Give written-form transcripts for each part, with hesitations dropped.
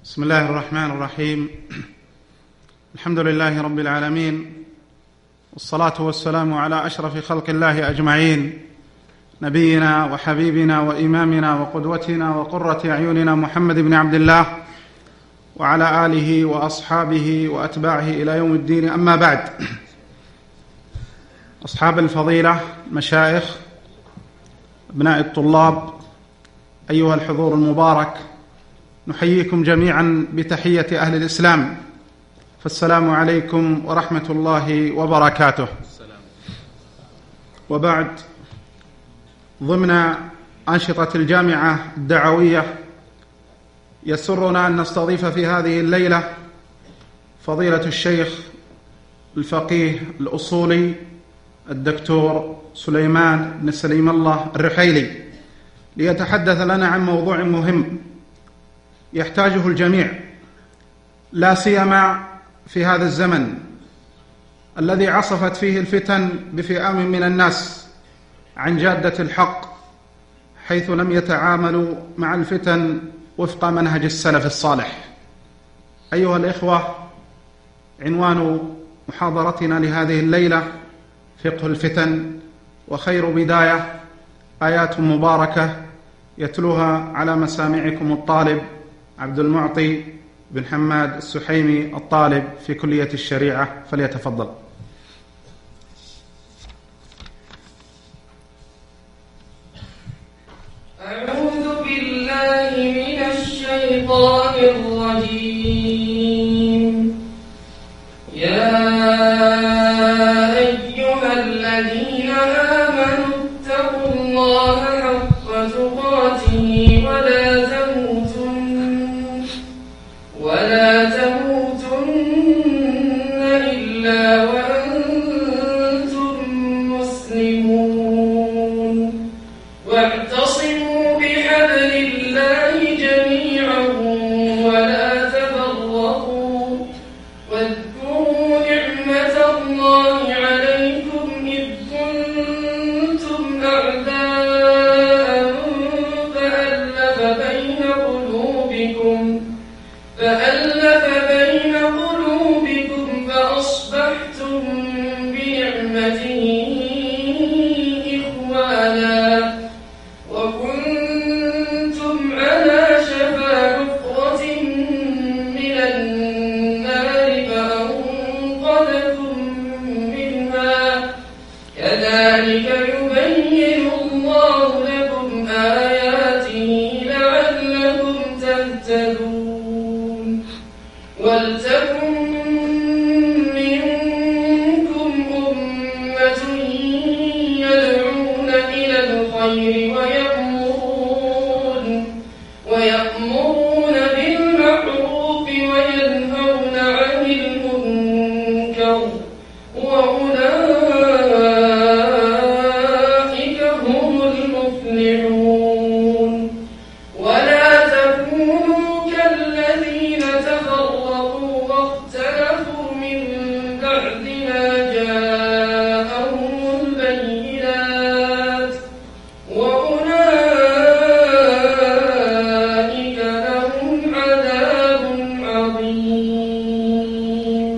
بسم الله الرحمن الرحيم. الحمد لله رب العالمين، والصلاة والسلام على أشرف خلق الله أجمعين، نبينا وحبيبنا وإمامنا وقدوتنا وقرة أعيننا محمد بن عبد الله وعلى آله وأصحابه وأتباعه إلى يوم الدين. أما بعد، أصحاب الفضيلة، مشايخ، أبناء الطلاب، أيها الحضور المبارك، نحييكم جميعا بتحية أهل الإسلام، فالسلام عليكم ورحمة الله وبركاته. وبعد، ضمن أنشطة الجامعة الدعوية يسرنا أن نستضيف في هذه الليلة فضيلة الشيخ الفقيه الأصولي الدكتور سليمان بن سليم الله الرحيلي، ليتحدث لنا عن موضوع مهم يحتاجه الجميع، لا سيما في هذا الزمن الذي عصفت فيه الفتن بفئام من الناس عن جادة الحق، حيث لم يتعاملوا مع الفتن وفق منهج السلف الصالح. أيها الإخوة، عنوان محاضرتنا لهذه الليلة فقه الفتن، وخير بداية آيات مباركة يتلوها على مسامعكم الطالب عبد المعطي بن حماد السحيمي، الطالب في كلية الشريعة، فليتفضل. أعوذ بالله من الشيطان الرجيم. يا أيها الذين آمنوا اتقوا الله حق تقاته ولا تموتن إلا وأنتم مسلمون، واعتصموا بحبل الله جميعا ولا تفرقوا، واذكروا نعمة الله عليكم إذ كنتم أعداء فألف بين قلوبكم فأصبحتم بنعمته إخوانا، وكنتم على شفا حفرة من النار فأنقذكم منها، كذلك يبين الله لكم آياته لعلكم تهتدون. ولتكن منكم أمة يدعون إلى الخير ويأمرون بالمعروف وينهون عن المنكر، وأولئك هم المفلحون. ولا تكونوا كالذين تفرقوا واختلفوا من بعد ما جاءهم البينات، وأولئك لهم عذاب عظيم.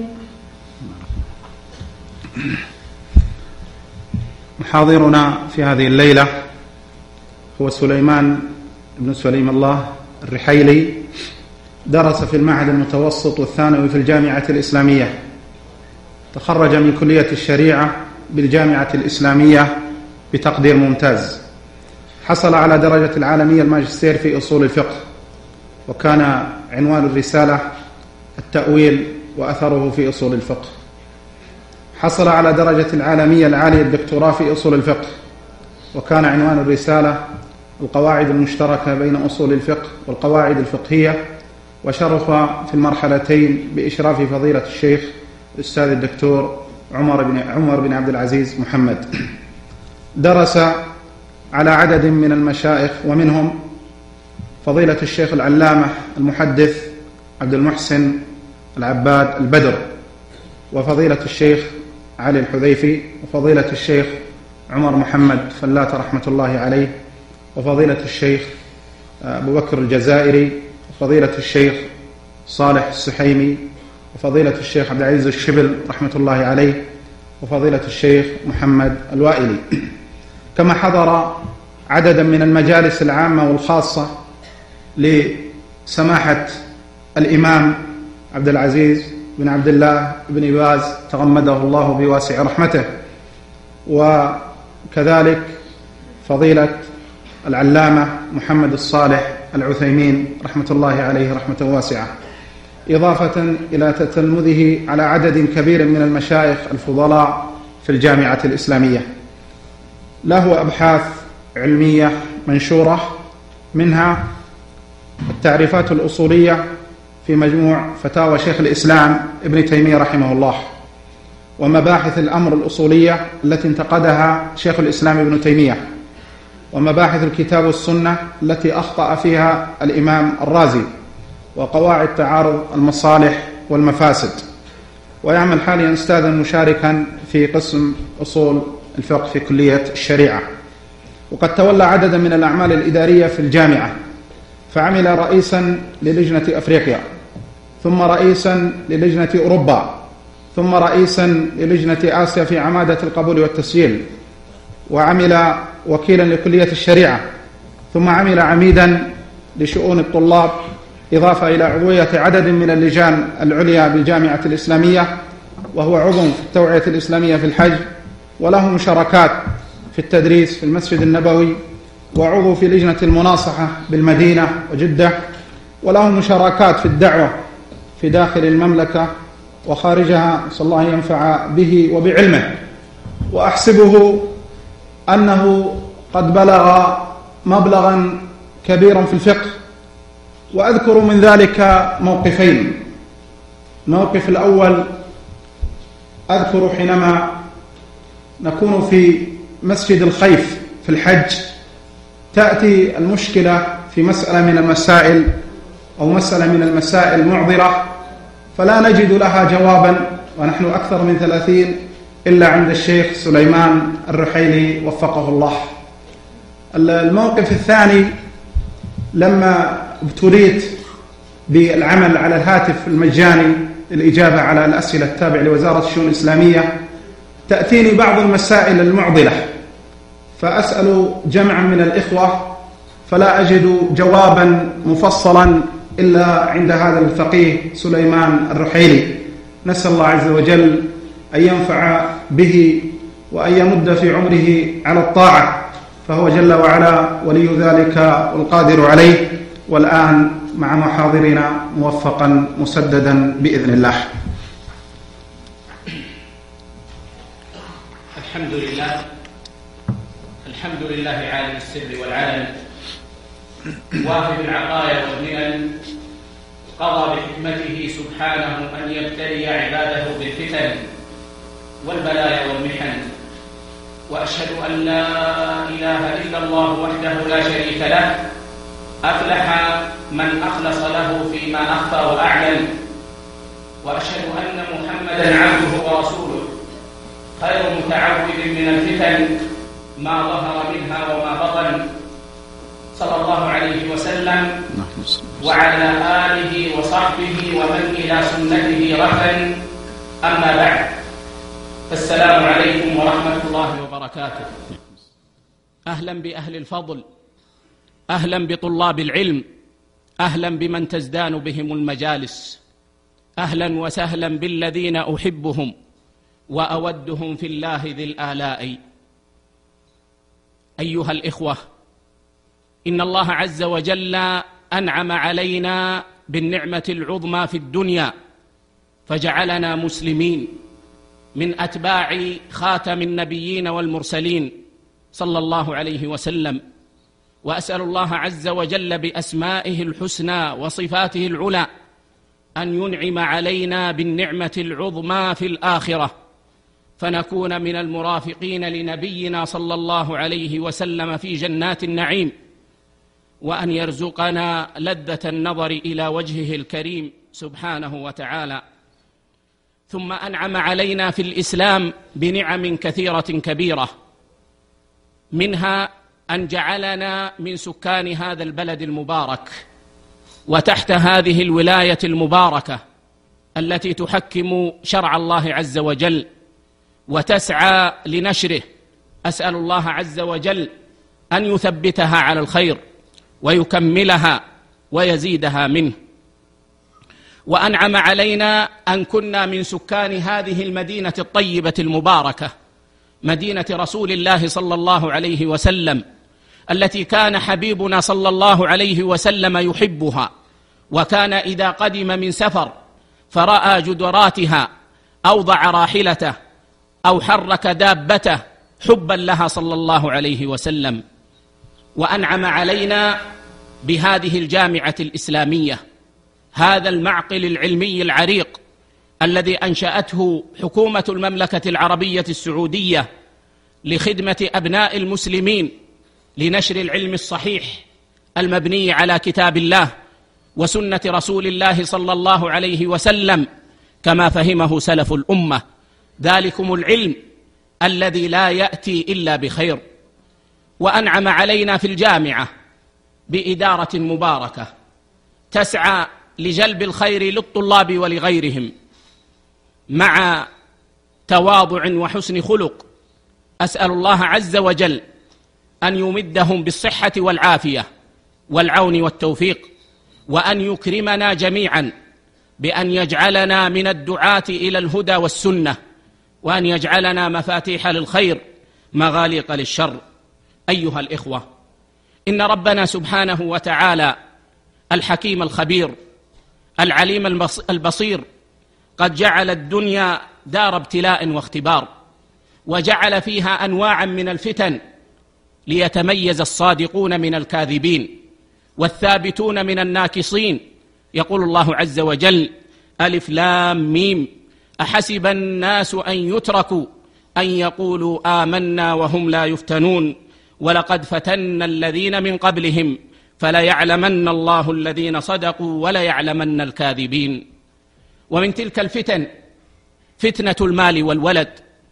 محاضرنا في هذه الليلة هو سليمان بن سليم الله الرحيلي، درس في المعهد المتوسط والثانوي في الجامعة الإسلامية، تخرج من كلية الشريعة بالجامعة الإسلامية بتقدير ممتاز، حصل على درجة العالمية الماجستير في أصول الفقه، وكان عنوان الرسالة التأويل وأثره في أصول الفقه. حصل على درجة العالمية العالية الدكتوراه في أصول الفقه، وكان عنوان الرسالة القواعد المشتركة بين أصول الفقه والقواعد الفقهية، وشرف في المرحلتين بإشراف فضيلة الشيخ الأستاذ الدكتور عمر بن عبد العزيز محمد. درس على عدد من المشايخ، ومنهم فضيلة الشيخ العلامة المحدث عبد المحسن العباد البدر، وفضيلة الشيخ علي الحذيفي، وفضيلة الشيخ عمر محمد فلات رحمة الله عليه، وفضيلة الشيخ أبو بكر الجزائري، وفضيلة الشيخ صالح السحيمي، وفضيلة الشيخ عبد العزيز الشبل رحمة الله عليه، وفضيلة الشيخ محمد الوائلي، كما حضر عددا من المجالس العامة والخاصة لسماحة الإمام عبد العزيز بن عبد الله بن باز تغمده الله بواسع رحمته، وكذلك فضيلة العلامة محمد الصالح العثيمين رحمة الله عليه رحمة واسعة، إضافة إلى تتلمذه على عدد كبير من المشايخ الفضلاء في الجامعة الإسلامية. له أبحاث علمية منشورة، منها التعريفات الأصولية في مجموع فتاوى شيخ الإسلام ابن تيمية رحمه الله، ومباحث الأمر الأصولية التي انتقدها شيخ الإسلام ابن تيمية، ومباحث الكتاب والسنة التي أخطأ فيها الإمام الرازي، وقواعد تعارض المصالح والمفاسد. ويعمل حاليا أستاذا مشاركا في قسم أصول الفقه في كلية الشريعة، وقد تولى عددا من الأعمال الإدارية في الجامعة، فعمل رئيسا للجنة أفريقيا، ثم رئيسا للجنة أوروبا، ثم رئيسا للجنة آسيا في عمادة القبول والتسجيل، وعمل وكيلا لكلية الشريعة، ثم عمل عميدا لشؤون الطلاب، إضافة إلى عضوية عدد من اللجان العليا بالجامعة الإسلامية، وهو عضو في التوعية الإسلامية في الحج، وله مشاركات في التدريس في المسجد النبوي، وعضو في لجنة المناصحة بالمدينة وجدة، وله مشاركات في الدعوة في داخل المملكة وخارجها، نسأل الله ينفع به وبعلمه. وأحسبه أنه قد بلغ مبلغا كبيرا في الفقه، وأذكر من ذلك موقفين. الموقف الأول أذكر حينما نكون في مسجد الخيف في الحج، تأتي المشكلة في مسألة من المسائل أو مسألة من المسائل معضلة، فلا نجد لها جوابا، ونحن أكثر من 30 إلا عند الشيخ سليمان الرحيلي وفقه الله. الموقف الثاني لما ابتليت بالعمل على الهاتف المجاني الإجابة على الأسئلة التابعة لوزارة الشؤون الإسلامية، تأتيني بعض المسائل المعضلة، فأسأل جمعا من الإخوة فلا أجد جوابا مفصلا إلا عند هذا الفقيه سليمان الرحيلي. نسأل الله عز وجل أن ينفع به وأن يمد في عمره على الطاعة، فهو جل وعلا ولي ذلك والقادر عليه. والآن مع محاضرنا موفقا مسددا بإذن الله. الحمد لله عالم السر والعلن، واهب العطايا والمنن، قضى بحكمته سبحانه أن يبتلي عباده بالفتن والبلايا والمحن، وأشهد أن لا إله إلا الله وحده لا شريك له، أفلح من أخلص له فيما أخفى وأعلن، وأشهد أن محمدًا عبده ورسوله، خير متعوذ من الفتن ما ظهر منها وما بطن، صلى الله عليه وسلم وعلى آله وصحبه ومن إلى سنته ركن. أما بعد، فالسلام عليكم ورحمة الله وبركاته. أهلا بأهل الفضل، أهلا بطلاب العلم، أهلا بمن تزدان بهم المجالس، أهلا وسهلا بالذين أحبهم وأودهم في الله ذي الآلاء. أيها الإخوة، إن الله عز وجل أنعم علينا بالنعمة العظمى في الدنيا، فجعلنا مسلمين من أتباع خاتم النبيين والمرسلين صلى الله عليه وسلم. وأسأل الله عز وجل بأسمائه الحسنى وصفاته العلى أن ينعم علينا بالنعمة العظمى في الآخرة، فنكون من المرافقين لنبينا صلى الله عليه وسلم في جنات النعيم، وأن يرزقنا لذة النظر إلى وجهه الكريم سبحانه وتعالى. ثم أنعم علينا في الإسلام بنعم كثيرة كبيرة، منها أن جعلنا من سكان هذا البلد المبارك، وتحت هذه الولاية المباركة التي تحكم شرع الله عز وجل وتسعى لنشره، أسأل الله عز وجل أن يثبتها على الخير ويكملها ويزيدها منه. وأنعم علينا أن كنا من سكان هذه المدينة الطيبة المباركة، مدينة رسول الله صلى الله عليه وسلم، التي كان حبيبنا صلى الله عليه وسلم يحبها، وكان إذا قدم من سفر فرأى جدراتها أوضع راحلته أو حرك دابته حبا لها صلى الله عليه وسلم. وأنعم علينا بهذه الجامعة الإسلامية، هذا المعقل العلمي العريق الذي أنشأته حكومة المملكة العربية السعودية لخدمة أبناء المسلمين لنشر العلم الصحيح المبني على كتاب الله وسنة رسول الله صلى الله عليه وسلم كما فهمه سلف الأمة، ذلكم العلم الذي لا يأتي إلا بخير. وأنعم علينا في الجامعة بإدارة مباركة تسعى لجلب الخير للطلاب ولغيرهم مع تواضع وحسن خلق. أسأل الله عز وجل أن يمدهم بالصحة والعافية والعون والتوفيق، وأن يكرمنا جميعا بأن يجعلنا من الدعاة إلى الهدى والسنة، وأن يجعلنا مفاتيح للخير مغاليق للشر. أيها الإخوة، إن ربنا سبحانه وتعالى الحكيم الخبير العليم البصير قد جعل الدنيا دار ابتلاء واختبار، وجعل فيها أنواعا من الفتن ليتميز الصادقون من الكاذبين والثابتون من الناكصين. يقول الله عز وجل: ألف لام ميم أحسب الناس أن يتركوا أن يقولوا آمنا وهم لا يفتنون ولقد فتنا الذين من قبلهم فليعلمن الله الذين صدقوا وليعلمن الكاذبين. ومن تلك الفتن فتنة المال والولد،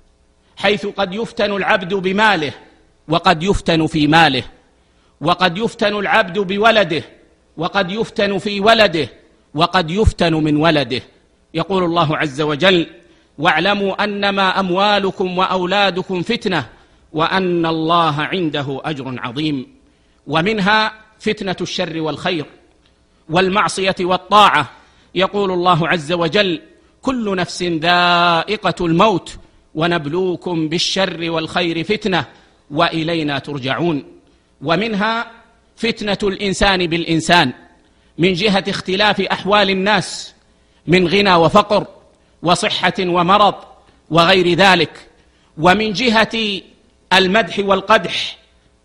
حيث قد يفتن العبد بماله وقد يفتن في ماله، وقد يفتن العبد بولده وقد يفتن في ولده وقد يفتن من ولده. يقول الله عز وجل: واعلموا أنما أموالكم وأولادكم فتنة وأن الله عنده أجر عظيم. ومنها فتنة الشر والخير والمعصية والطاعة. يقول الله عز وجل: كل نفس ذائقة الموت ونبلوكم بالشر والخير فتنة وإلينا ترجعون. ومنها فتنة الإنسان بالإنسان من جهة اختلاف أحوال الناس من غنى وفقر وصحة ومرض وغير ذلك، ومن جهة المدح والقدح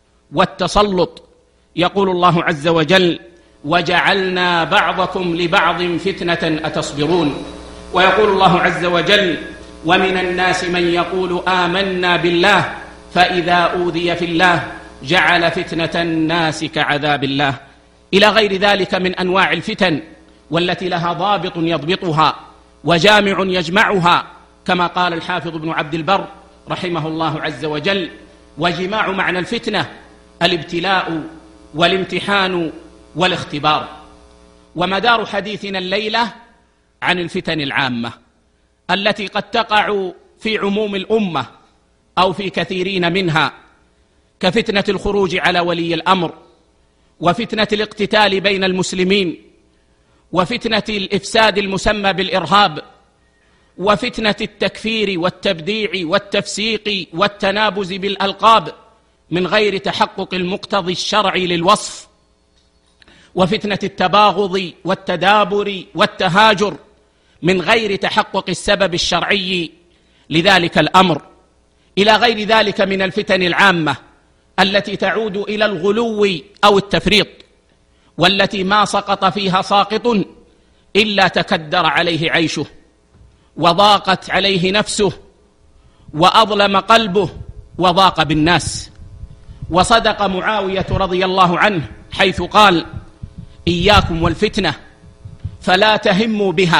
والتسلط. يقول الله عز وجل: وجعلنا بعضكم لبعض فتنة أتصبرون. ويقول الله عز وجل: ومن الناس من يقول آمنا بالله فإذا أوذي في الله جعل فتنة الناس كعذاب الله، إلى غير ذلك من أنواع الفتن، والتي لها ضابط يضبطها وجامع يجمعها، كما قال الحافظ ابن عبد البر رحمه الله عز وجل: وجماع معنى الفتنة الابتلاء والامتحان والاختبار. ومدار حديثنا الليلة عن الفتن العامة التي قد تقع في عموم الأمة أو في كثيرين منها، كفتنة الخروج على ولي الأمر، وفتنة الاقتتال بين المسلمين، وفتنة الإفساد المسمى بالإرهاب، وفتنة التكفير والتبديع والتفسيق والتنابز بالألقاب من غير تحقق المقتضي الشرعي للوصف، وفتنة التباغض والتدابر والتهاجر من غير تحقق السبب الشرعي لذلك الأمر، إلى غير ذلك من الفتن العامة التي تعود إلى الغلو أو التفريط، والتي ما سقط فيها ساقط إلا تكدر عليه عيشه وضاقت عليه نفسه وأظلم قلبه وضاق بالناس. وصدق معاوية رضي الله عنه حيث قال: إياكم والفتنة فلا تهموا بها،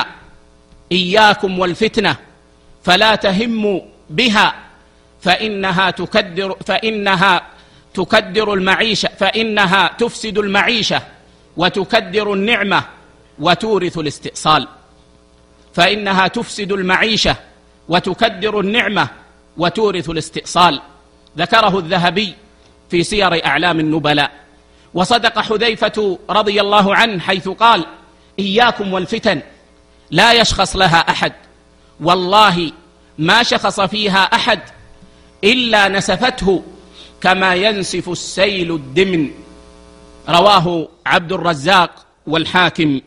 إياكم والفتنة فلا تهموا بها فإنها تكدر المعيشة، فإنها تفسد المعيشة وتكدر النعمة وتورث الاستئصال، فإنها تفسد المعيشة وتكدر النعمة وتورث الاستئصال. ذكره الذهبي في سير أعلام النبلاء. وصدق حذيفة رضي الله عنه حيث قال: إياكم والفتن لا يشخص لها أحد، والله ما شخص فيها أحد إلا نسفته كما ينسف السيل الدمن. رواه عبد الرزاق والحاكم.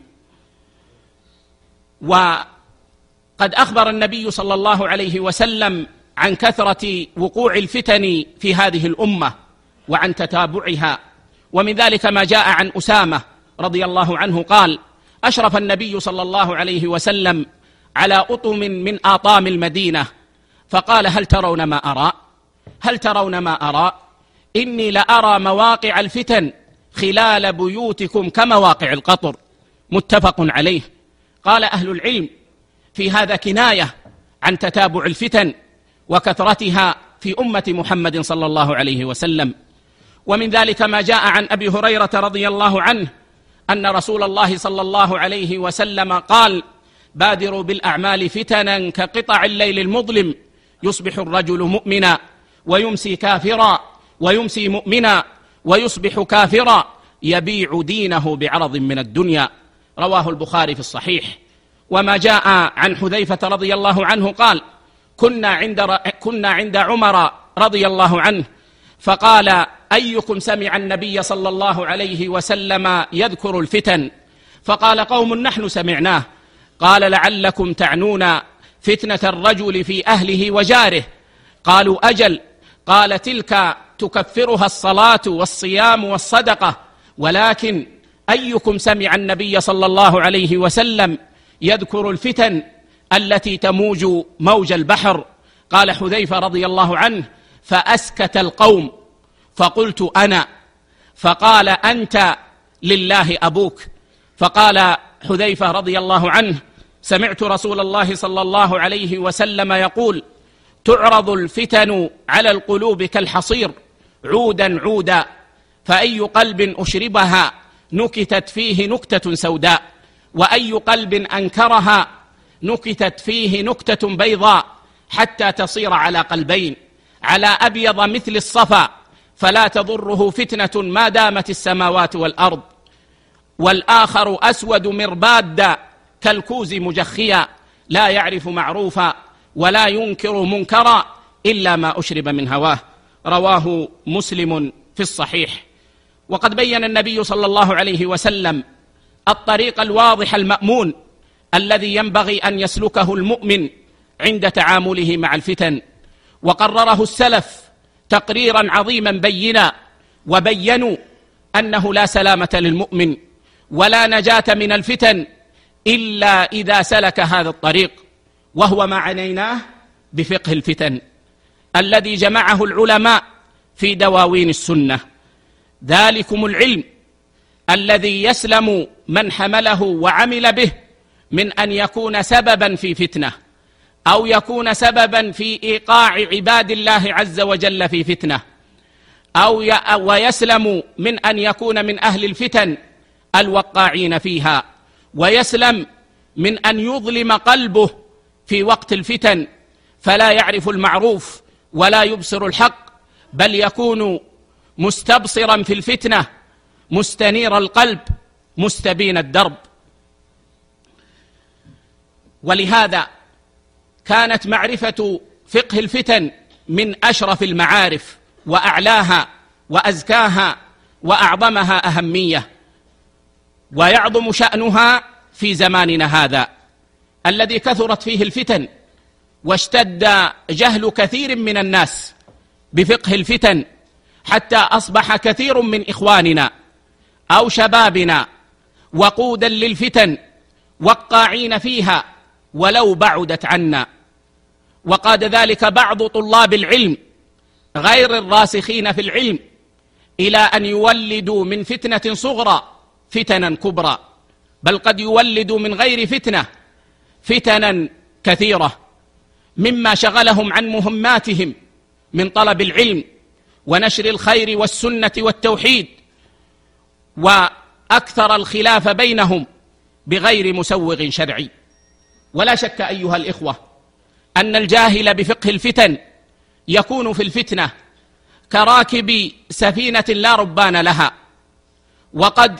وقد أخبر النبي صلى الله عليه وسلم عن كثرة وقوع الفتن في هذه الأمة وعن تتابعها، ومن ذلك ما جاء عن أسامة رضي الله عنه قال: أشرف النبي صلى الله عليه وسلم على أطم من آطام المدينة فقال: هل ترون ما أرى؟ هل ترون ما أرى؟ إني لأرى مواقع الفتن خلال بيوتكم كمواقع القطر. متفق عليه. قال أهل العلم في هذا كناية عن تتابع الفتن وكثرتها في أمة محمد صلى الله عليه وسلم. ومن ذلك ما جاء عن أبي هريرة رضي الله عنه أن رسول الله صلى الله عليه وسلم قال: بادروا بالأعمال فتنا كقطع الليل المظلم، يصبح الرجل مؤمنا ويمسي كافرا، ويمسي مؤمنا ويصبح كافرا، يبيع دينه بعرض من الدنيا. رواه البخاري في الصحيح. وما جاء عن حذيفة رضي الله عنه قال: كنا عند عمر رضي الله عنه فقال: أيكم سمع النبي صلى الله عليه وسلم يذكر الفتن؟ فقال قوم: نحن سمعناه. قال: لعلكم تعنون فتنة الرجل في أهله وجاره. قالوا: أجل. قال: تلك تكفرها الصلاة والصيام والصدقة، ولكن أيكم سمع النبي صلى الله عليه وسلم يذكر الفتن التي تموج موج البحر؟ قال حذيفة رضي الله عنه: فأسكت القوم فقلت أنا. فقال: أنت لله أبوك. فقال حذيفة رضي الله عنه: سمعت رسول الله صلى الله عليه وسلم يقول: تعرض الفتن على القلوب كالحصير عودا عودا، فأي قلب أشربها نكتت فيه نكتة سوداء، وأي قلب أنكرها نكتت فيه نكتة بيضاء، حتى تصير على قلبين، على أبيض مثل الصفا، فلا تضره فتنة ما دامت السماوات والأرض، والآخر أسود مرباد كالكوز مجخيا، لا يعرف معروفا ولا ينكر منكرا إلا ما أشرب من هواه. رواه مسلم في الصحيح. وقد بين النبي صلى الله عليه وسلم الطريق الواضح المأمون الذي ينبغي أن يسلكه المؤمن عند تعامله مع الفتن، وقرره السلف تقريرا عظيما بينا، وبينوا أنه لا سلامة للمؤمن ولا نجاة من الفتن إلا إذا سلك هذا الطريق، وهو ما عنيناه بفقه الفتن الذي جمعه العلماء في دواوين السنة. ذلكم العلم الذي يسلم من حمله وعمل به من أن يكون سببا في فتنة، أو يكون سببا في إيقاع عباد الله عز وجل في فتنة، ويسلم من أن يكون من أهل الفتن الوقاعين فيها، ويسلم من أن يظلم قلبه في وقت الفتن فلا يعرف المعروف ولا يبصر الحق، بل يكون مستبصرا في الفتنة، مستنير القلب، مستبين الدرب. ولهذا كانت معرفة فقه الفتن من أشرف المعارف وأعلاها وأزكاها وأعظمها أهمية، ويعظم شأنها في زماننا هذا الذي كثرت فيه الفتن واشتد جهل كثير من الناس بفقه الفتن، حتى أصبح كثير من إخواننا أو شبابنا وقودا للفتن وقاعين فيها ولو بعدت عنا. وقاد ذلك بعض طلاب العلم غير الراسخين في العلم إلى أن يولدوا من فتنة صغرى فتنا كبرى، بل قد يولدوا من غير فتنة فتنا كثيرة، مما شغلهم عن مهماتهم من طلب العلم ونشر الخير والسنة والتوحيد أكثر الخلاف بينهم بغير مسوغ شرعي. ولا شك أيها الإخوة أن الجاهل بفقه الفتن يكون في الفتنة كراكب سفينة لا ربان لها، وقد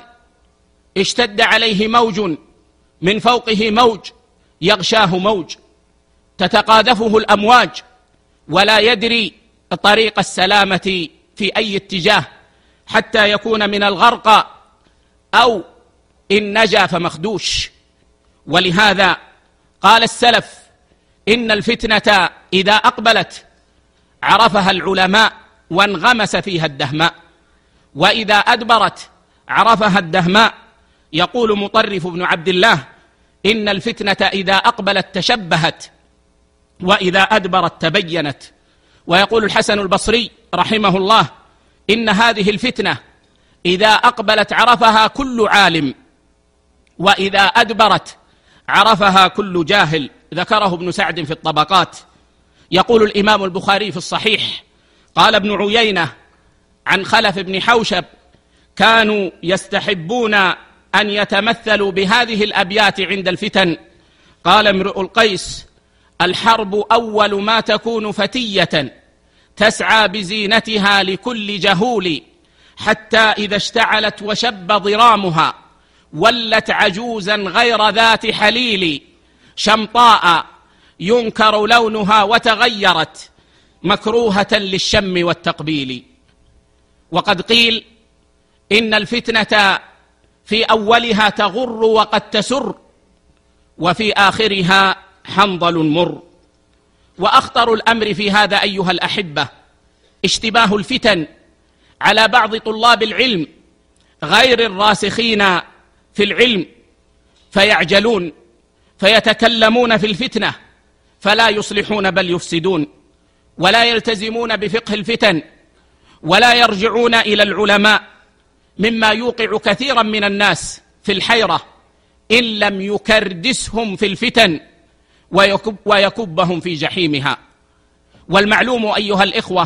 اشتد عليه موج من فوقه موج يغشاه موج تتقاذفه الأمواج، ولا يدري طريق السلامة في أي اتجاه، حتى يكون من الغرق أو إن نجا فمخدوش. ولهذا قال السلف: إن الفتنة إذا أقبلت عرفها العلماء وانغمس فيها الدهماء، وإذا أدبرت عرفها الدهماء. يقول مطرف بن عبد الله: إن الفتنة إذا أقبلت تشبهت وإذا أدبرت تبينت. ويقول الحسن البصري رحمه الله: إن هذه الفتنة إذا أقبلت عرفها كل عالم، وإذا أدبرت عرفها كل جاهل. ذكره ابن سعد في الطبقات. يقول الإمام البخاري في الصحيح: قال ابن عيينة عن خلف بن حوشب: كانوا يستحبون أن يتمثلوا بهذه الأبيات عند الفتن. قال امرؤ القيس: الحرب أول ما تكون فتية تسعى بزينتها لكل جهول، حتى إذا اشتعلت وشب ضرامها ولت عجوزا غير ذات حليل، شمطاء ينكر لونها وتغيرت مكروهة للشم والتقبيل. وقد قيل إن الفتنة في أولها تغر وقد تسر، وفي آخرها حنظل مر. وأخطر الأمر في هذا أيها الأحبة اشتباه الفتن على بعض طلاب العلم غير الراسخين في العلم، فيعجلون فيتكلمون في الفتنة فلا يصلحون بل يفسدون، ولا يلتزمون بفقه الفتن، ولا يرجعون إلى العلماء، مما يوقع كثيرا من الناس في الحيرة إن لم يكردسهم في الفتن ويكبهم في جحيمها. والمعلوم أيها الإخوة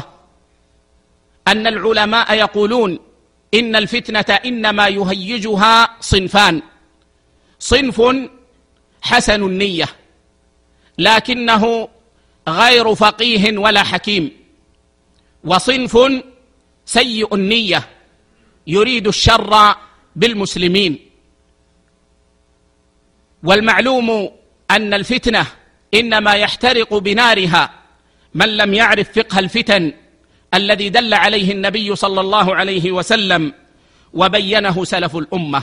أن العلماء يقولون إن الفتنة إنما يهيجها صنفان: صنف حسن النية لكنه غير فقيه ولا حكيم، وصنف سيء النية يريد الشر بالمسلمين. والمعلوم أن الفتنة إنما يحترق بنارها من لم يعرف فقه الفتن الذي دل عليه النبي صلى الله عليه وسلم وبينه سلف الأمة.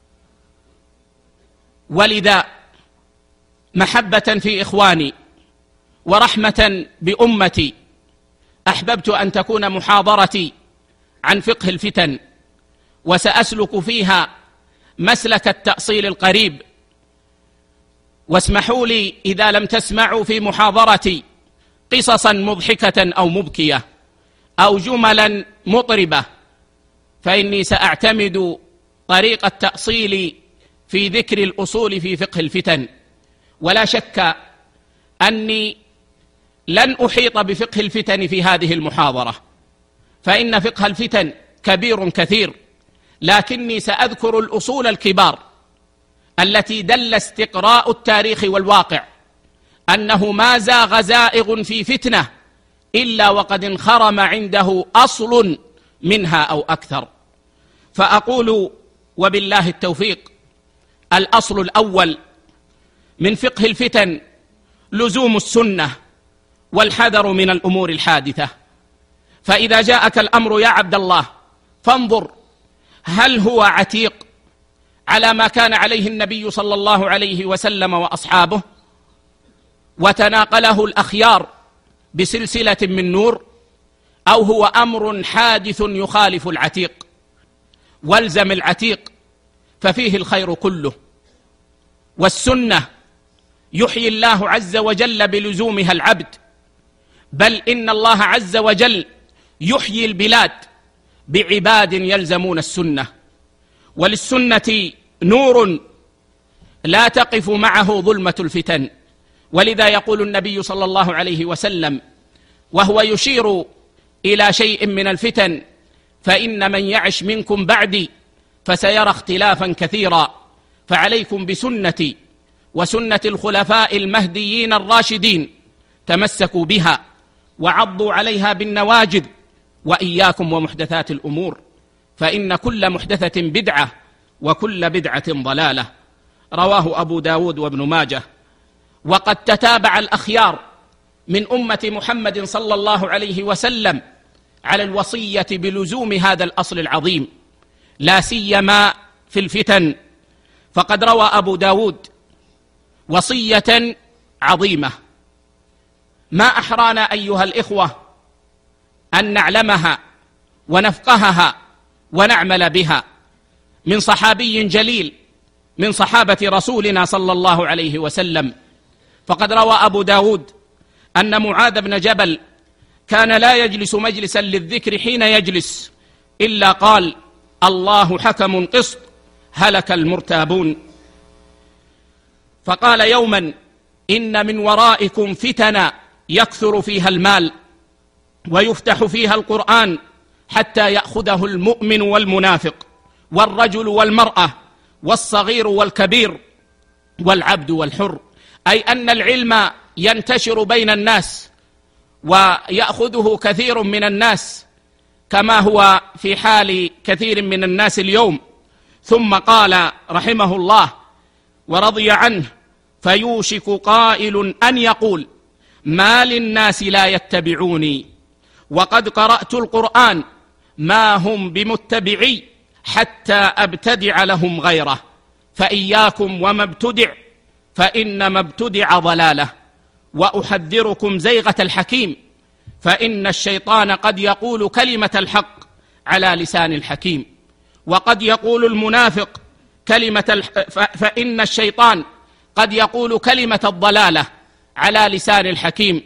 ولذا محبة في إخواني ورحمة بأمتي أحببت أن تكون محاضرتي عن فقه الفتن، وسأسلك فيها مسلك التأصيل القريب. واسمحوا لي إذا لم تسمعوا في محاضرتي قصصا مضحكة أو مبكية أو جملا مطربة، فإني سأعتمد طريق التأصيل في ذكر الأصول في فقه الفتن. ولا شك أني لن أحيط بفقه الفتن في هذه المحاضرة، فإن فقه الفتن كبير كثير، لكني سأذكر الأصول الكبار التي دل استقراء التاريخ والواقع أنه ما زاغ زائغ في فتنة إلا وقد انخرم عنده أصل منها أو أكثر. فأقول وبالله التوفيق: الأصل الأول من فقه الفتن لزوم السنة والحذر من الأمور الحادثة. فإذا جاءك الأمر يا عبد الله فانظر هل هو عتيق على ما كان عليه النبي صلى الله عليه وسلم وأصحابه وتناقله الأخيار بسلسلة من نور، أو هو أمر حادث يخالف العتيق. والزم العتيق ففيه الخير كله. والسنة يحيي الله عز وجل بلزومها العبد، بل إن الله عز وجل يحيي البلاد بعباد يلزمون السنة. وللسنة نور لا تقف معه ظلمة الفتن. ولذا يقول النبي صلى الله عليه وسلم وهو يشير إلى شيء من الفتن: فإن من يعش منكم بعدي فسيرى اختلافا كثيرا، فعليكم بسنتي وسنة الخلفاء المهديين الراشدين، تمسكوا بها وعضوا عليها بالنواجذ، وإياكم ومحدثات الأمور، فإن كل محدثة بدعة وكل بدعة ضلالة. رواه أبو داود وابن ماجه. وقد تتابع الأخيار من أمة محمد صلى الله عليه وسلم على الوصية بلزوم هذا الأصل العظيم، لا سيما في الفتن، فقد روى أبو داود وصية عظيمة ما أحرانا أيها الإخوة أن نعلمها ونفقهها ونعمل بها، من صحابي جليل من صحابة رسولنا صلى الله عليه وسلم. فقد روى أبو داود أن معاذ بن جبل كان لا يجلس مجلسا للذكر حين يجلس إلا قال: الله حكم قسط، هلك المرتابون. فقال يوما: إن من ورائكم فتنا يكثر فيها المال ويفتح فيها القرآن حتى يأخذه المؤمن والمنافق والرجل والمرأة والصغير والكبير والعبد والحر، أي أن العلم ينتشر بين الناس ويأخذه كثير من الناس كما هو في حال كثير من الناس اليوم. ثم قال رحمه الله ورضي عنه: فيوشك قائل أن يقول: ما للناس لا يتبعوني وقد قرأت القرآن، ما هم بمتبعي حتى أبتدع لهم غيره، فإياكم وما ابتدع، فإن ما ابتدع ضلاله، وأحذركم زيغة الحكيم، فإن الشيطان قد يقول كلمة الحق على لسان الحكيم، وقد يقول المنافق فإن الشيطان قد يقول كلمة الضلالة على لسان الحكيم،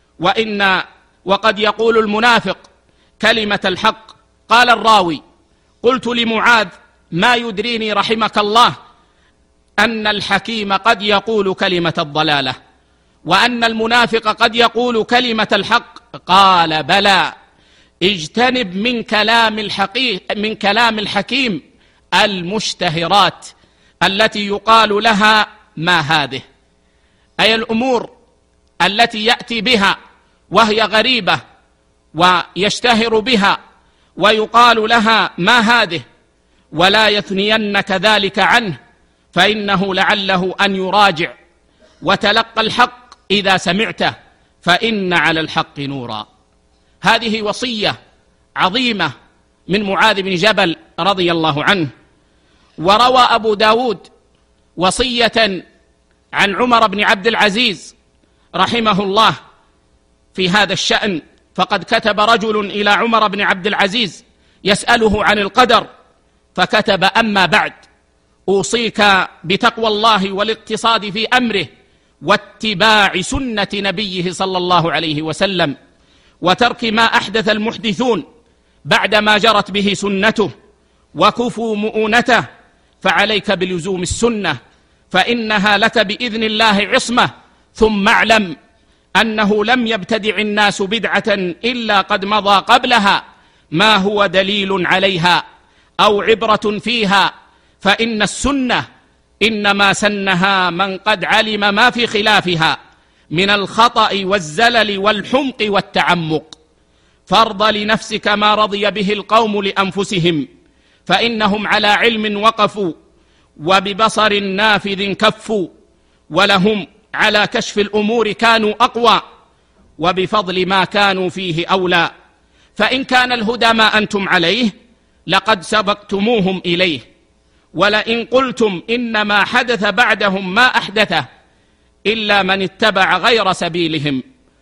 وقد يقول المنافق كلمة الحق. قال الراوي: قلت لمعاذ: ما يدريني رحمك الله أن الحكيم قد يقول كلمة الضلالة وأن المنافق قد يقول كلمة الحق؟ قال: بلى، اجتنب من كلام الحكيم المشتهرات التي يقال لها ما هذه، أي الأمور التي يأتي بها وهي غريبة ويشتهر بها ويقال لها ما هذه، ولا يثنينك ذلك عنه، فإنه لعله أن يراجع وتلقى الحق إذا سمعته، فإن على الحق نورا. هذه وصية عظيمة من معاذ بن جبل رضي الله عنه. وروى أبو داود وصية عن عمر بن عبد العزيز رحمه الله في هذا الشأن، فقد كتب رجل إلى عمر بن عبد العزيز يسأله عن القدر، فكتب: أما بعد، أوصيك بتقوى الله والاقتصاد في أمره واتباع سنة نبيه صلى الله عليه وسلم، وترك ما أحدث المحدثون بعدما جرت به سنته وكفوا مؤونته، فعليك بلزوم السنة، فإنها لك بإذن الله عصمة. ثم اعلم أنه لم يبتدع الناس بدعة إلا قد مضى قبلها ما هو دليل عليها أو عبرة فيها، فإن السنة إنما سنها من قد علم ما في خلافها من الخطأ والزلل والحمق والتعمق. فارض لنفسك ما رضي به القوم لأنفسهم، فإنهم على علم وقفوا وببصر نافذ كفوا، ولهم على كشف الأمور كانوا أقوى، وبفضل ما كانوا فيه أولى. فإن كان الهدى ما أنتم عليه لقد سبقتموهم إليه، ولئن قلتم إنما حدث بعدهم ما أحدثه إلا من اتبع غير سبيلهم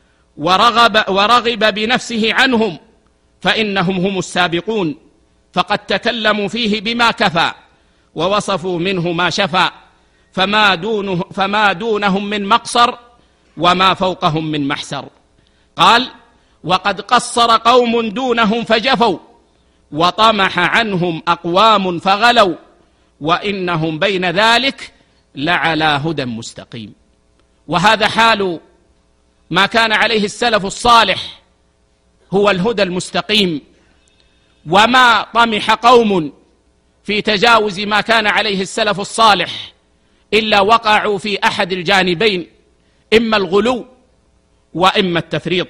ورغب بنفسه عنهم فإنهم هم السابقون، فقد تكلموا فيه بما كفى ووصفوا منه ما شفى، فما دونهم من مقصر وما فوقهم من محسر. قال: وقد قصر قوم دونهم فجفوا، وطمح عنهم أقوام فغلوا، وإنهم بين ذلك لعلى هدى مستقيم. وهذا حال ما كان عليه السلف الصالح، هو الهدى المستقيم. وما طمح قوم في تجاوز ما كان عليه السلف الصالح إلا وقعوا في أحد الجانبين، إما الغلو وإما التفريط.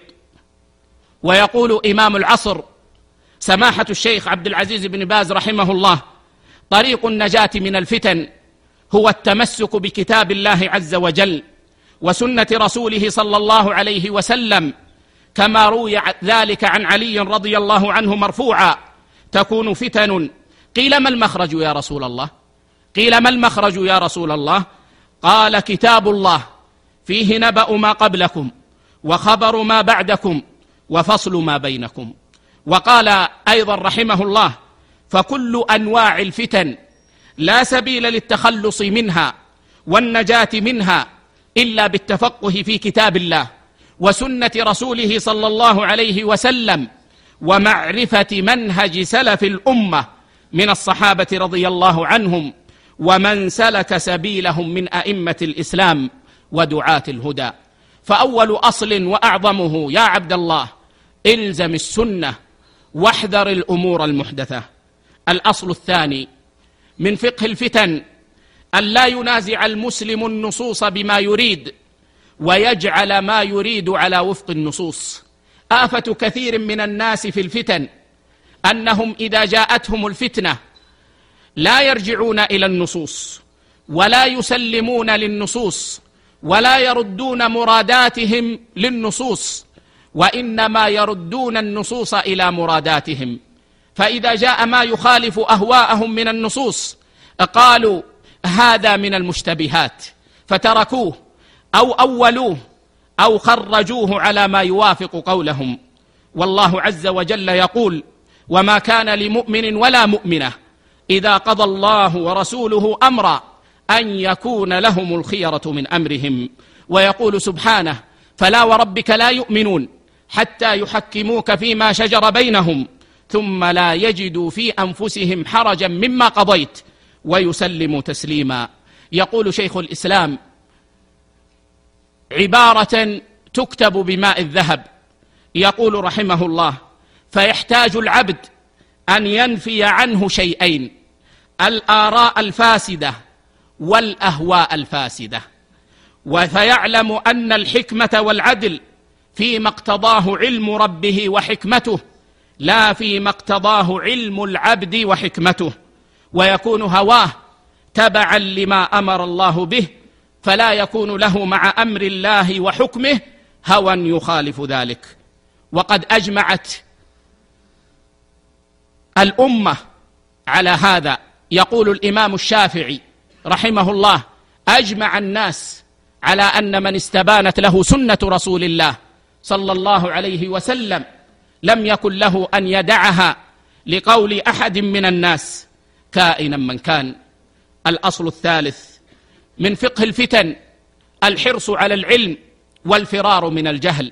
ويقول إمام العصر سماحة الشيخ عبد العزيز بن باز رحمه الله: طريق النجاة من الفتن هو التمسك بكتاب الله عز وجل وسنة رسوله صلى الله عليه وسلم، كما روي ذلك عن علي رضي الله عنه مرفوعا: تكون فتن. قيل: ما المخرج يا رسول الله؟ قيل: ما المخرج يا رسول الله؟ قال: كتاب الله فيه نبأ ما قبلكم وخبر ما بعدكم وفصل ما بينكم. وقال أيضا رحمه الله: فكل أنواع الفتن لا سبيل للتخلص منها والنجاة منها إلا بالتفقه في كتاب الله وسنة رسوله صلى الله عليه وسلم ومعرفة منهج سلف الأمة من الصحابة رضي الله عنهم ومن سلك سبيلهم من أئمة الإسلام ودعاة الهدى. فأول أصل وأعظمه يا عبد الله: إلزم السنة واحذر الأمور المحدثة. الأصل الثاني من فقه الفتن أن لا ينازع المسلم النصوص بما يريد ويجعل ما يريد على وفق النصوص. آفة كثير من الناس في الفتن أنهم إذا جاءتهم الفتنة لا يرجعون إلى النصوص ولا يسلمون للنصوص ولا يردون مراداتهم للنصوص، وإنما يردون النصوص إلى مراداتهم. فإذا جاء ما يخالف أهواءهم من النصوص قالوا هذا من المشتبهات، فتركوه أو أولوه أو خرجوه على ما يوافق قولهم. والله عز وجل يقول: وما كان لمؤمن ولا مؤمنة إذا قضى الله ورسوله أمرا أن يكون لهم الخيرة من أمرهم. ويقول سبحانه: فلا وربك لا يؤمنون حتى يحكموك فيما شجر بينهم ثم لا يجدوا في أنفسهم حرجا مما قضيت ويسلموا تسليما. يقول شيخ الإسلام عبارة تكتب بماء الذهب، يقول رحمه الله: فيحتاج العبد أن ينفي عنه شيئين: الآراء الفاسدة والأهواء الفاسدة، فيعلم أن الحكمة والعدل فيما اقتضاه علم ربه وحكمته لا فيما اقتضاه علم العبد وحكمته، ويكون هواه تبعا لما أمر الله به، فلا يكون له مع أمر الله وحكمه هوى يخالف ذلك. وقد أجمعت الأمة على هذا. يقول الإمام الشافعي رحمه الله: أجمع الناس على أن من استبانت له سنة رسول الله صلى الله عليه وسلم لم يكن له أن يدعها لقول أحد من الناس كائنا من كان. الأصل الثالث من فقه الفتن الحرص على العلم والفرار من الجهل.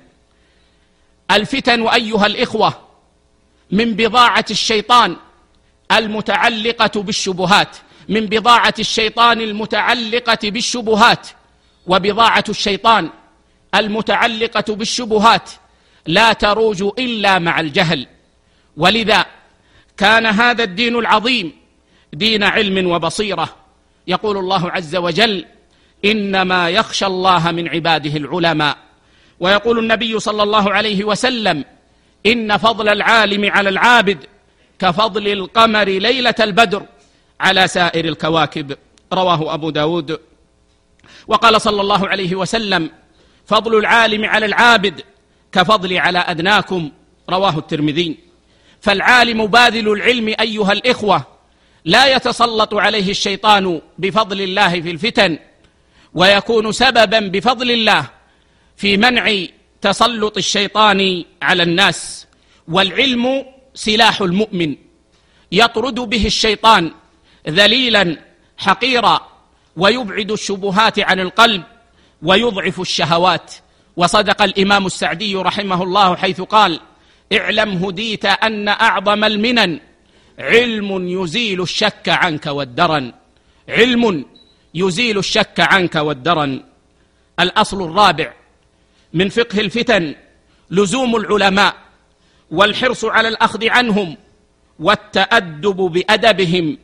الفتن أيها الإخوة من بضاعة الشيطان المتعلقة بالشبهات، من بضاعة الشيطان المتعلقة بالشبهات، وبضاعة الشيطان المتعلقة بالشبهات لا تروج إلا مع الجهل. ولذا كان هذا الدين العظيم دين علم وبصيرة. يقول الله عز وجل: إنما يخشى الله من عباده العلماء. ويقول النبي صلى الله عليه وسلم: إن فضل العالم على العابد كفضل القمر ليلة البدر على سائر الكواكب. رواه أبو داود. وقال صلى الله عليه وسلم: فضل العالم على العابد كفضل على أدناكم. رواه الترمذي. فالعالم باذل العلم أيها الإخوة لا يتسلط عليه الشيطان بفضل الله في الفتن، ويكون سببا بفضل الله في منع تسلط الشيطان على الناس. والعلم سلاح المؤمن يطرد به الشيطان ذليلا حقيرا، ويبعد الشبهات عن القلب ويضعف الشهوات. وصدق الإمام السعدي رحمه الله حيث قال: اعلم هديت أن أعظم المنن علم يزيل الشك عنك والدرن. علم يزيل الشك عنك والدرن. الأصل الرابع من فقه الفتن لزوم العلماء والحرص على الأخذ عنهم والتأدب بأدبهم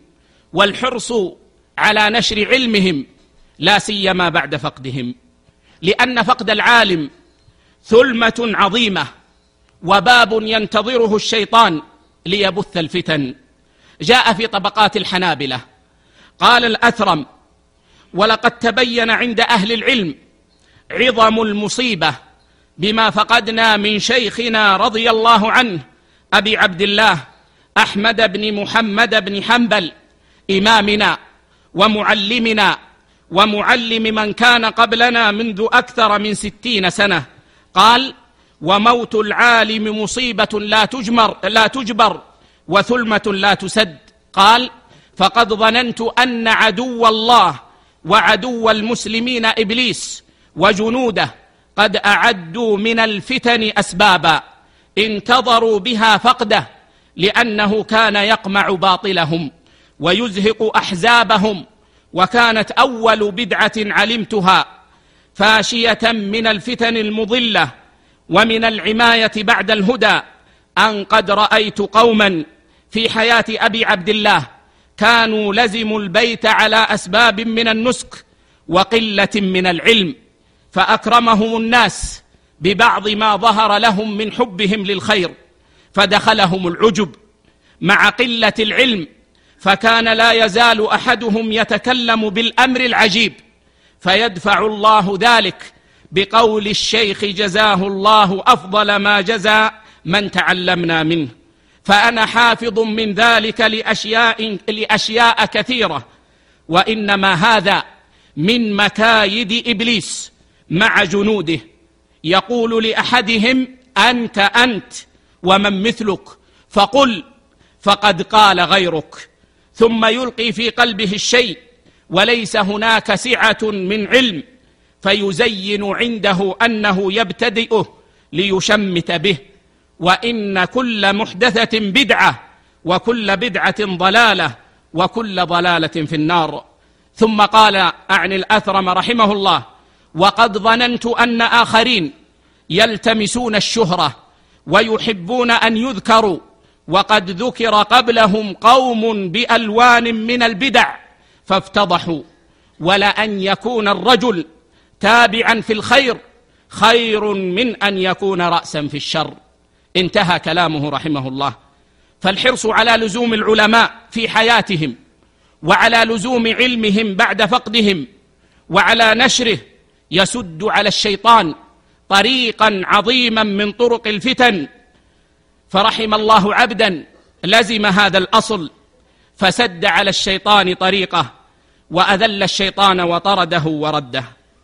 والحرص على نشر علمهم، لا سيما بعد فقدهم، لأن فقد العالم ثلمة عظيمة وباب ينتظره الشيطان ليبث الفتن. جاء في طبقات الحنابلة قال الأثرم: ولقد تبين عند أهل العلم عظم المصيبة بما فقدنا من شيخنا رضي الله عنه أبي عبد الله أحمد بن محمد بن حنبل، إمامنا ومعلمنا ومعلم من كان قبلنا منذ أكثر من 60 سنة. قال: وموت العالم مصيبة لا تجبر وثلمة لا تسد. قال: فقد ظننت أن عدو الله وعدو المسلمين إبليس وجنوده قد أعدوا من الفتن أسبابا انتظروا بها فقده، لأنه كان يقمع باطلهم ويزهق أحزابهم، وكانت أول بدعة علمتها فاشية من الفتن المضلة ومن العماية بعد الهدى أن قد رأيت قوما في حياة أبي عبد الله كانوا لزموا البيت على أسباب من النسك وقلة من العلم، فأكرمهم الناس ببعض ما ظهر لهم من حبهم للخير، فدخلهم العجب مع قلة العلم، فكان لا يزال أحدهم يتكلم بالأمر العجيب، فيدفع الله ذلك بقول الشيخ جزاه الله أفضل ما جزى من تعلمنا منه. فأنا حافظ من ذلك لأشياء كثيرة، وإنما هذا من مكايد إبليس مع جنوده. يقول لأحدهم: أنت ومن مثلك، فقل فقد قال غيرك، ثم يلقي في قلبه الشيء وليس هناك سعة من علم، فيزين عنده أنه يبتدئه ليشمت به. وإن كل محدثة بدعة وكل بدعة ضلالة وكل ضلالة في النار. ثم قال أعني الأثرم رحمه الله: وقد ظننت أن آخرين يلتمسون الشهرة ويحبون أن يذكروا، وقد ذكر قبلهم قوم بألوان من البدع فافتضحوا، ولأن يكون الرجل تابعا في الخير خير من أن يكون رأسا في الشر. انتهى كلامه رحمه الله. فالحرص على لزوم العلماء في حياتهم وعلى لزوم علمهم بعد فقدهم وعلى نشره يسد على الشيطان طريقا عظيما من طرق الفتن. فرحم الله عبدا لزم هذا الأصل فسد على الشيطان طريقه وأذل الشيطان وطرده ورده.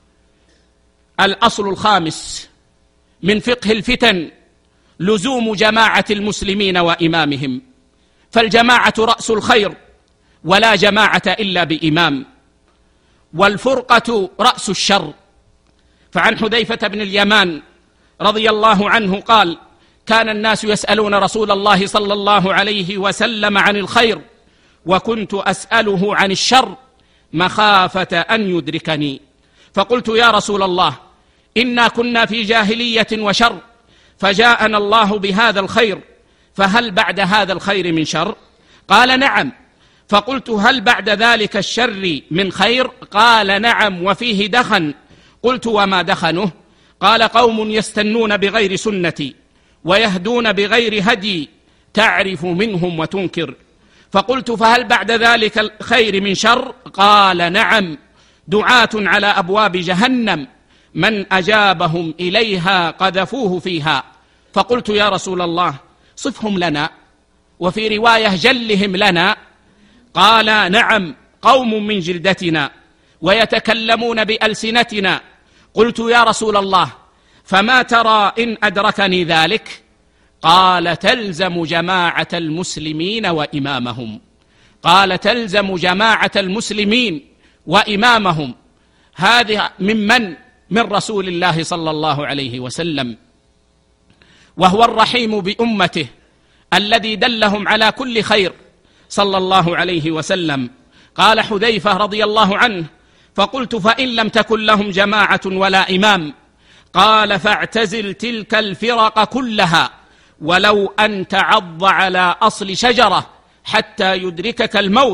الأصل الخامس من فقه الفتن لزوم جماعة المسلمين وإمامهم، فالجماعة رأس الخير ولا جماعة إلا بإمام، والفرقة رأس الشر. فعن حذيفة بن اليمان رضي الله عنه قال: كان الناس يسألون رسول الله صلى الله عليه وسلم عن الخير، وكنت أسأله عن الشر مخافة أن يدركني، فقلت: يا رسول الله، إنا كنا في جاهلية وشر، فجاءنا الله بهذا الخير، فهل بعد هذا الخير من شر؟ قال: نعم. فقلت: هل بعد ذلك الشر من خير؟ قال: نعم، وفيه دخن. قلت: وما دخنه؟ قال: قوم يستنون بغير سنتي ويهدون بغير هدي، تعرف منهم وتنكر. فقلت: فهل بعد ذلك الخير من شر؟ قال: نعم، دعاة على أبواب جهنم، من أجابهم إليها قذفوه فيها. فقلت: يا رسول الله، صفهم لنا، وفي رواية جلهم لنا. قال: نعم، قوم من جلدتنا ويتكلمون بألسنتنا. قلت: يا رسول الله، فما ترى إن أدركني ذلك؟ قال: تلزم جماعة المسلمين وإمامهم. قال: تلزم جماعة المسلمين وإمامهم. هذا من رسول الله صلى الله عليه وسلم، وهو الرحيم بأمته الذي دلهم على كل خير صلى الله عليه وسلم. قال حذيفة رضي الله عنه: فقلت: فإن لم تكن لهم جماعة ولا إمام؟ قال: فاعتزل تلك الفرق كلها، ولو أن تعض على أصل شجرة حتى يدركك الموت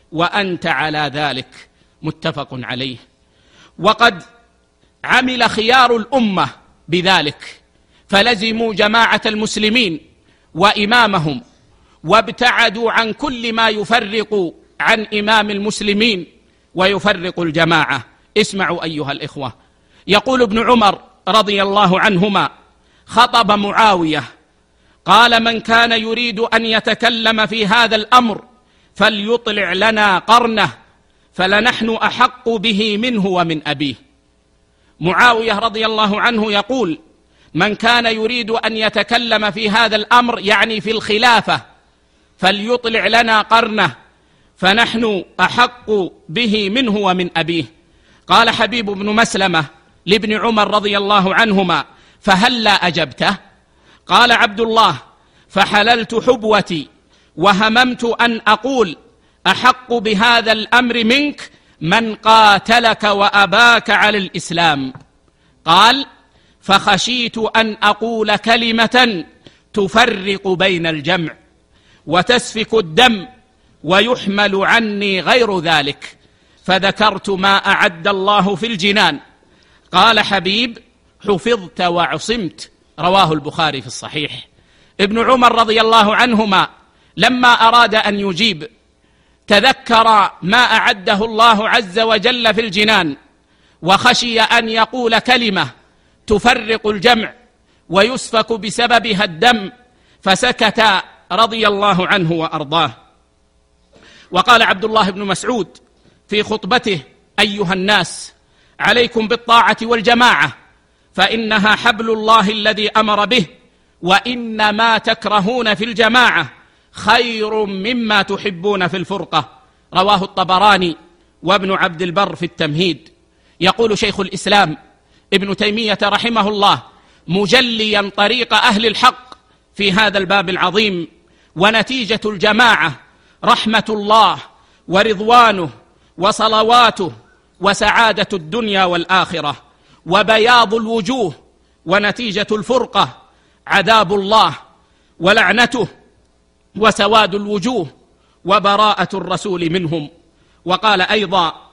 وأنت على ذلك، متفق عليه. وقد عمل خيار الأمة بذلك، فلزموا جماعة المسلمين وإمامهم، وابتعدوا عن كل ما يفرق عن إمام المسلمين ويفرق الجماعة. اسمعوا أيها الإخوة، يقول ابن عمر رضي الله عنهما: خطب معاوية قال: من كان يريد أن يتكلم في هذا الأمر فليطلع لنا قرنه، فلنحن أحق به منه ومن أبيه. معاوية رضي الله عنه يقول: من كان يريد أن يتكلم في هذا الأمر، يعني في الخلافة، فليطلع لنا قرنه، فنحن أحق به منه ومن أبيه. قال حبيب بن مسلمة لابن عمر رضي الله عنهما: فهلا أجبته؟ قال عبد الله: فحللت حبوتي وهممت أن أقول: أحق بهذا الأمر منك من قاتلك وأباك على الإسلام. قال: فخشيت أن أقول كلمة تفرق بين الجمع وتسفك الدم ويحمل عني غير ذلك، فذكرت ما أعد الله في الجنان. قال حبيب: حفظت وعصمت. رواه البخاري في الصحيح. ابن عمر رضي الله عنهما لما أراد أن يجيب تذكر ما أعده الله عز وجل في الجنان، وخشي أن يقول كلمة تفرق الجمع ويسفك بسببها الدم، فسكت رضي الله عنه وأرضاه. وقال عبد الله بن مسعود في خطبته: أيها الناس، عليكم بالطاعة والجماعة، فإنها حبل الله الذي أمر به، وإن ما تكرهون في الجماعة خير مما تحبون في الفرقة. رواه الطبراني وابن عبد البر في التمهيد. يقول شيخ الإسلام ابن تيمية رحمه الله مجليا طريق أهل الحق في هذا الباب العظيم: ونتيجة الجماعة رحمة الله ورضوانه وصلواته وسعادة الدنيا والآخرة، وبياض الوجوه، ونتيجة الفرقة عذاب الله ولعنته وسواد الوجوه وبراءة الرسول منهم. وقال أيضا: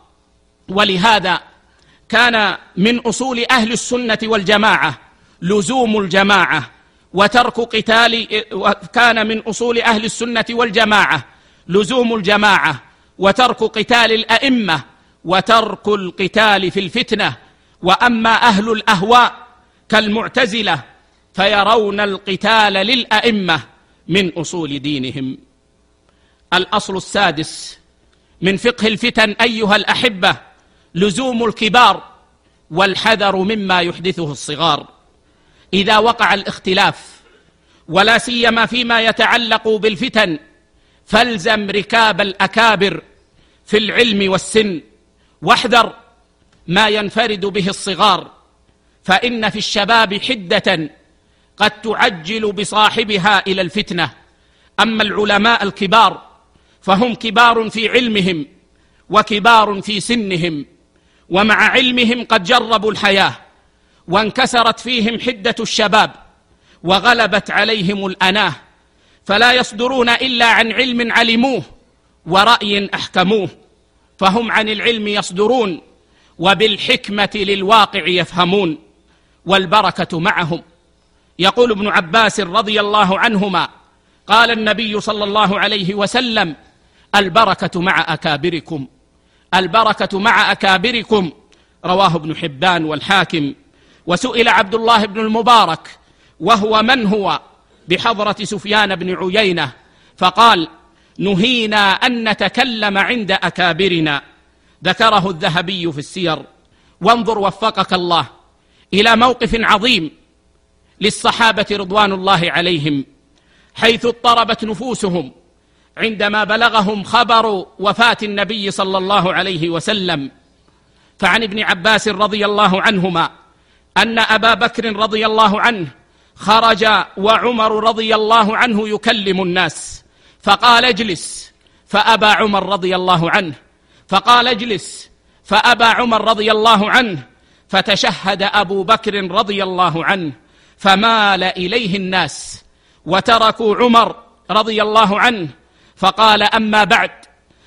ولهذا كان من أصول أهل السنة والجماعة لزوم الجماعة وترك قتال، كان من أصول أهل السنة والجماعة لزوم الجماعة وترك قتال الأئمة وترك القتال في الفتنة. وأما أهل الأهواء كالمعتزلة فيرون القتال للأئمة من أصول دينهم. الأصل السادس من فقه الفتن أيها الأحبة لزوم الكبار والحذر مما يحدثه الصغار. إذا وقع الاختلاف ولا سيما فيما يتعلق بالفتن فالزم ركاب الأكابر في العلم والسن، واحذر ما ينفرد به الصغار، فإن في الشباب حدة قد تعجل بصاحبها إلى الفتنة. أما العلماء الكبار فهم كبار في علمهم وكبار في سنهم، ومع علمهم قد جربوا الحياة وانكسرت فيهم حدة الشباب وغلبت عليهم الأناه، فلا يصدرون إلا عن علم علموه ورأي أحكموه، فهم عن العلم يصدرون وبالحكمة للواقع يفهمون، والبركة معهم. يقول ابن عباس رضي الله عنهما: قال النبي صلى الله عليه وسلم: البركة مع أكابركم، البركة مع أكابركم. رواه ابن حبان والحاكم. وسئل عبد الله بن المبارك وهو من هو بحضرة سفيان بن عيينة، فقال: نهينا أن نتكلم عند أكابرنا. ذكره الذهبي في السير. وانظر وفقك الله إلى موقف عظيم للصحابة رضوان الله عليهم، حيث اضطربت نفوسهم عندما بلغهم خبر وفاة النبي صلى الله عليه وسلم. فعن ابن عباس رضي الله عنهما أن أبا بكر رضي الله عنه خرج وعمر رضي الله عنه يكلم الناس، فقال: اجلس، فأبى عمر رضي الله عنه، فقال: اجلس، فأبى عمر رضي الله عنه، فتشهد أبو بكر رضي الله عنه، فمال إليه الناس وتركوا عمر رضي الله عنه، فقال: أما بعد،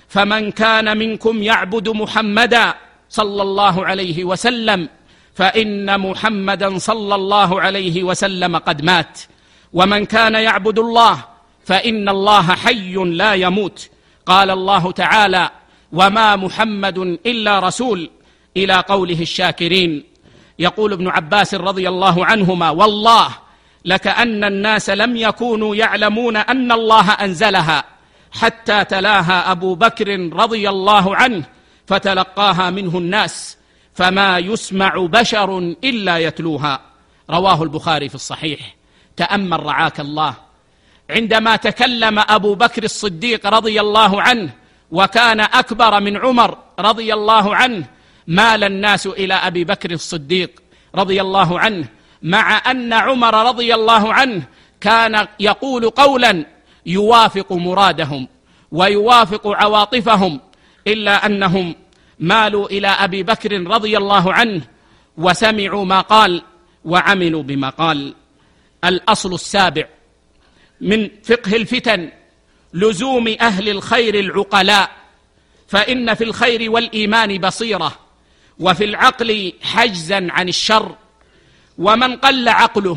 فمن كان منكم يعبد محمدا صلى الله عليه وسلم فإن محمدا صلى الله عليه وسلم قد مات، ومن كان يعبد الله فإن الله حي لا يموت. قال الله تعالى: وما محمد إلا رسول، إلى قوله الشاكرين. يقول ابن عباس رضي الله عنهما: والله لكأن الناس لم يكونوا يعلمون أن الله أنزلها حتى تلاها أبو بكر رضي الله عنه فتلقاها منه الناس، فما يسمع بشر إلا يتلوها. رواه البخاري في الصحيح. تأمل رعاك الله، عندما تكلم أبو بكر الصديق رضي الله عنه وكان أكبر من عمر رضي الله عنه، مال الناس إلى أبي بكر الصديق رضي الله عنه، مع أن عمر رضي الله عنه كان يقول قولا يوافق مرادهم ويوافق عواطفهم، إلا أنهم مالوا إلى أبي بكر رضي الله عنه وسمعوا ما قال وعملوا بما قال. الأصل السابع من فقه الفتن لزوم أهل الخير العقلاء، فإن في الخير والإيمان بصيرة، وفي العقل حجزا عن الشر، ومن قل عقله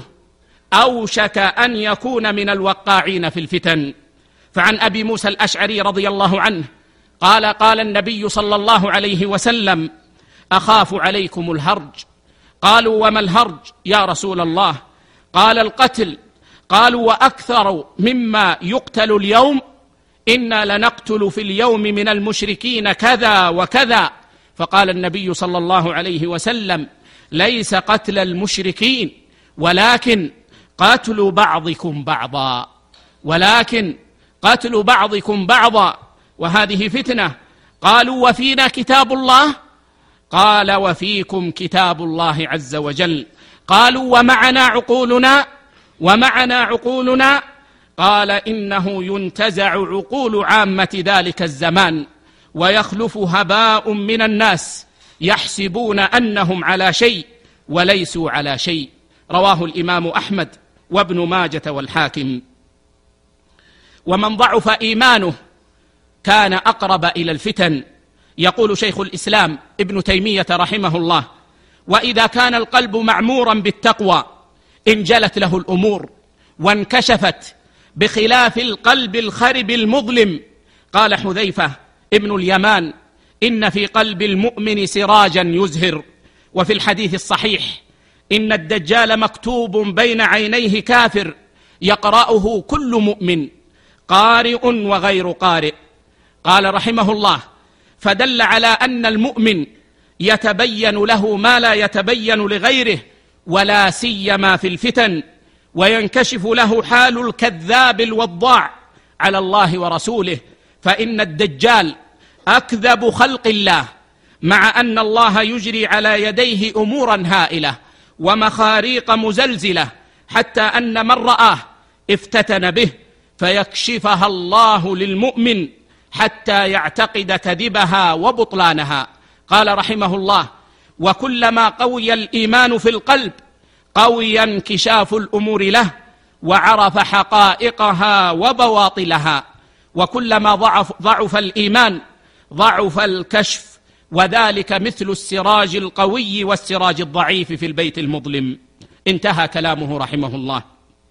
أوشك أن يكون من الوقاعين في الفتن. فعن أبي موسى الأشعري رضي الله عنه قال: قال النبي صلى الله عليه وسلم: أخاف عليكم الهرج. قالوا: وما الهرج يا رسول الله؟ قال: القتل. قالوا: وأكثر مما يقتل اليوم؟ إنا لنقتل في اليوم من المشركين كذا وكذا. فقال النبي صلى الله عليه وسلم: ليس قتل المشركين، ولكن قتل بعضكم بعضا، ولكن قتل بعضكم بعضا، وهذه فتنة. قالوا: وفينا كتاب الله؟ قال: وفيكم كتاب الله عز وجل. قالوا: ومعنا عقولنا؟ ومعنا عقولنا. قال: إنه ينتزع عقول عامة ذلك الزمان ويخلف هباء من الناس يحسبون أنهم على شيء وليسوا على شيء. رواه الإمام أحمد وابن ماجة والحاكم. ومن ضعف إيمانه كان أقرب إلى الفتن. يقول شيخ الإسلام ابن تيمية رحمه الله: وإذا كان القلب معمورا بالتقوى انجلت له الأمور وانكشفت، بخلاف القلب الخرب المظلم. قال حذيفة ابن اليمان: إن في قلب المؤمن سراجا يزهر. وفي الحديث الصحيح: إن الدجال مكتوب بين عينيه كافر يقرأه كل مؤمن، قارئ وغير قارئ. قال رحمه الله: فدل على أن المؤمن يتبين له ما لا يتبين لغيره، ولا سيما في الفتن، وينكشف له حال الكذاب الوضاع على الله ورسوله. فإن الدجال أكذب خلق الله، مع أن الله يجري على يديه أمورا هائلة ومخاريق مزلزلة، حتى أن من رآه افتتن به، فيكشفها الله للمؤمن حتى يعتقد كذبها وبطلانها. قال رحمه الله: وكلما قوي الإيمان في القلب قوي انكشاف الأمور له وعرف حقائقها وبواطلها، وكلما ضعف الإيمان ضعف الكشف، وذلك مثل السراج القوي والسراج الضعيف في البيت المظلم. انتهى كلامه رحمه الله.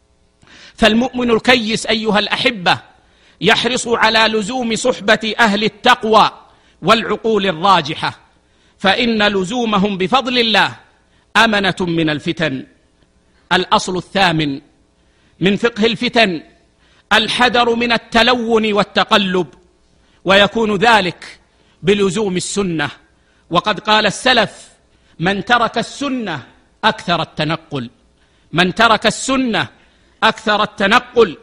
فالمؤمن الكيس أيها الأحبة يحرص على لزوم صحبة أهل التقوى والعقول الراجحة، فإن لزومهم بفضل الله أمنة من الفتن. الأصل الثامن من فقه الفتن الحذر من التلون والتقلب، ويكون ذلك بلزوم السنة. وقد قال السلف: من ترك السنة أكثر التنقل، من ترك السنة أكثر التنقل.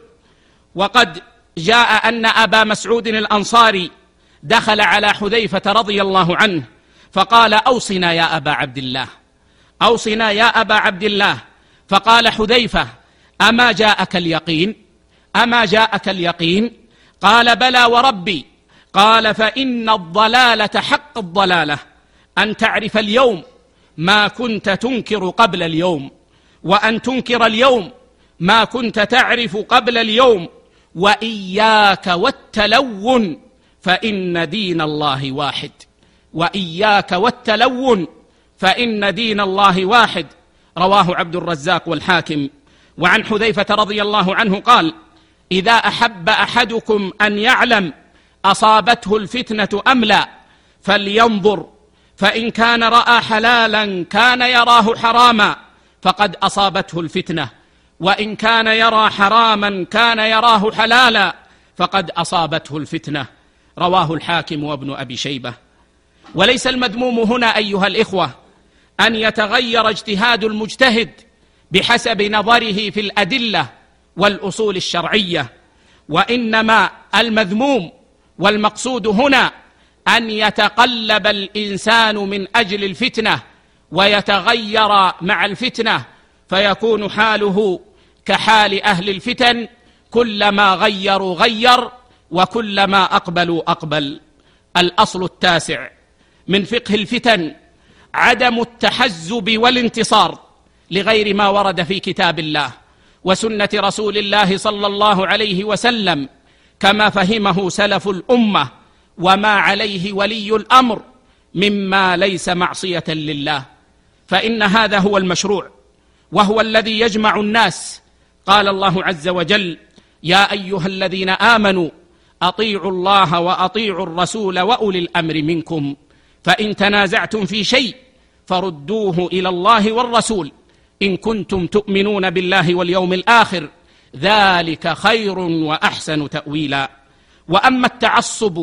وقد جاء أن أبا مسعود الأنصاري دخل على حذيفة رضي الله عنه فقال: أوصنا يا أبا عبد الله، أوصنا يا أبا عبد الله. فقال حذيفة: أما جاءك اليقين؟ أما جاءك اليقين؟ قال: بلى وربي. قال: فإن الضلالة حق الضلالة أن تعرف اليوم ما كنت تنكر قبل اليوم، وأن تنكر اليوم ما كنت تعرف قبل اليوم، وإياك والتلون فإن دين الله واحد، وإياك والتلون فإن دين الله واحد. رواه عبد الرزاق والحاكم. وعن حذيفة رضي الله عنه قال: إذا أحب أحدكم أن يعلم أصابته الفتنة أم لا فلينظر، فإن كان رأى حلالا كان يراه حراما فقد أصابته الفتنة، وإن كان يرى حراما كان يراه حلالا فقد أصابته الفتنة. رواه الحاكم وابن أبي شيبة. وليس المذموم هنا أيها الإخوة أن يتغير اجتهاد المجتهد بحسب نظره في الأدلة والأصول الشرعية، وإنما المذموم والمقصود هنا أن يتقلب الإنسان من أجل الفتنة ويتغير مع الفتنة، فيكون حاله كحال أهل الفتن، كلما غيروا غير وكلما أقبلوا أقبل. الأصل التاسع من فقه الفتن عدم التحزب والانتصار لغير ما ورد في كتاب الله وسنة رسول الله صلى الله عليه وسلم كما فهمه سلف الأمة، وما عليه ولي الأمر مما ليس معصية لله، فإن هذا هو المشروع وهو الذي يجمع الناس. قال الله عز وجل: يا أيها الذين آمنوا أطيعوا الله وأطيعوا الرسول وأولي الأمر منكم، فإن تنازعتم في شيء فردوه إلى الله والرسول إن كنتم تؤمنون بالله واليوم الآخر، ذلك خير وأحسن تأويلا. وأما التعصب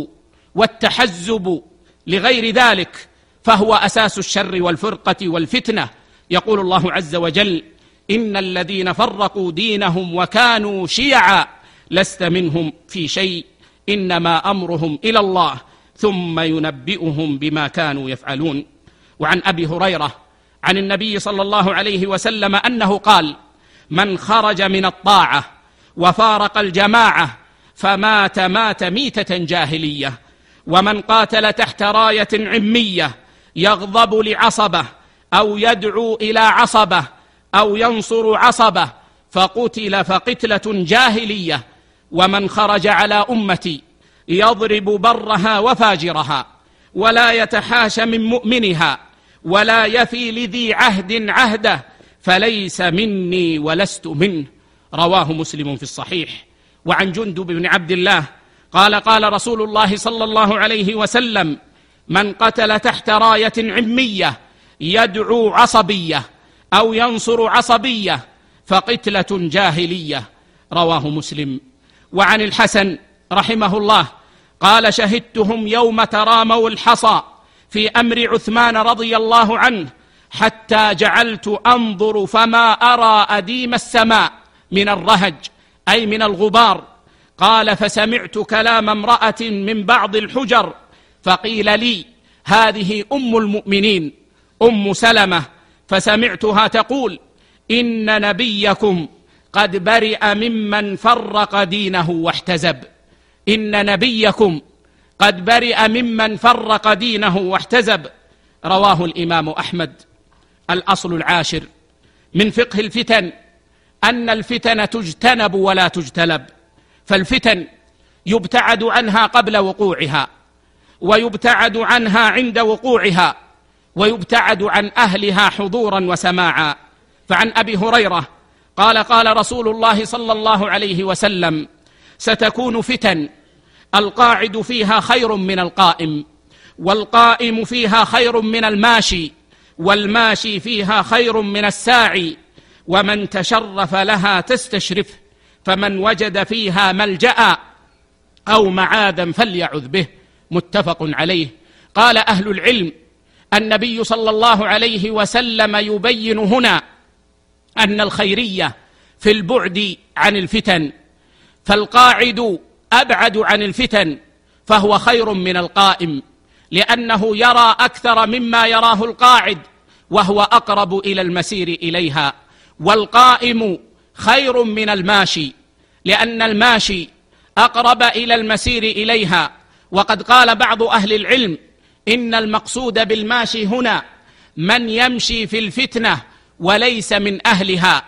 والتحزب لغير ذلك فهو أساس الشر والفرقة والفتنة. يقول الله عز وجل: إن الذين فرقوا دينهم وكانوا شيعا لست منهم في شيء إنما أمرهم إلى الله ثم ينبئهم بما كانوا يفعلون. وعن أبي هريرة عن النبي صلى الله عليه وسلم أنه قال: من خرج من الطاعة وفارق الجماعة فمات ميتة جاهلية، ومن قاتل تحت راية عمية يغضب لعصبة أو يدعو إلى عصبة أو ينصر عصبة فقتل فقتلة جاهلية، ومن خرج على أمتي يضرب برها وفاجرها ولا يتحاش من مؤمنها ولا يفي لذي عهد عهده فليس مني ولست منه. رواه مسلم في الصحيح. وعن جندب بن عبد الله قال: قال رسول الله صلى الله عليه وسلم: من قتل تحت راية عمية يدعو عصبية أو ينصر عصبية فقتلة جاهلية. رواه مسلم. وعن الحسن رحمه الله قال: شهدتهم يوم تراموا الحصى في أمر عثمان رضي الله عنه حتى جعلت أنظر فما أرى أديم السماء من الرهج أي من الغبار. قال: فسمعت كلام امرأة من بعض الحجر فقيل لي: هذه أم المؤمنين أم سلمة، فسمعتها تقول: إن نبيكم قد برئ ممن فرق دينه واحتزب. إن نبيكم قد برئ ممن فرق دينه واحتزب. رواه الإمام أحمد. الأصل العاشر من فقه الفتن أن الفتن تجتنب ولا تجتلب، فالفتن يبتعد عنها قبل وقوعها، ويبتعد عنها عند وقوعها، ويبتعد عن أهلها حضورا وسماعا. فعن أبي هريرة قال: قال رسول الله صلى الله عليه وسلم: ستكون فتن القاعد فيها خير من القائم، والقائم فيها خير من الماشي، والماشي فيها خير من الساعي، ومن تشرف لها تستشرف، فمن وجد فيها ملجأ أو معاذا فليعذ به. متفق عليه. قال أهل العلم: النبي صلى الله عليه وسلم يبين هنا أن الخيرية في البعد عن الفتن، فالقاعد أبعد عن الفتن فهو خير من القائم، لأنه يرى أكثر مما يراه القاعد وهو أقرب إلى المسير إليها، والقائم خير من الماشي لأن الماشي أقرب إلى المسير إليها. وقد قال بعض أهل العلم: إن المقصود بالماشي هنا من يمشي في الفتنة وليس من أهلها،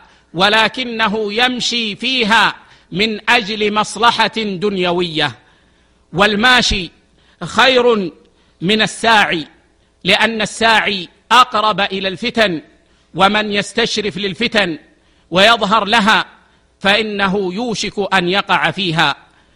ولكنه يمشي فيها من أجل مصلحة دنيوية. والماشي خير من الساعي، لأن الساعي أقرب إلى الفتن، ومن يستشرف للفتن ويظهر لها فإنه يوشك أن يقع فيها.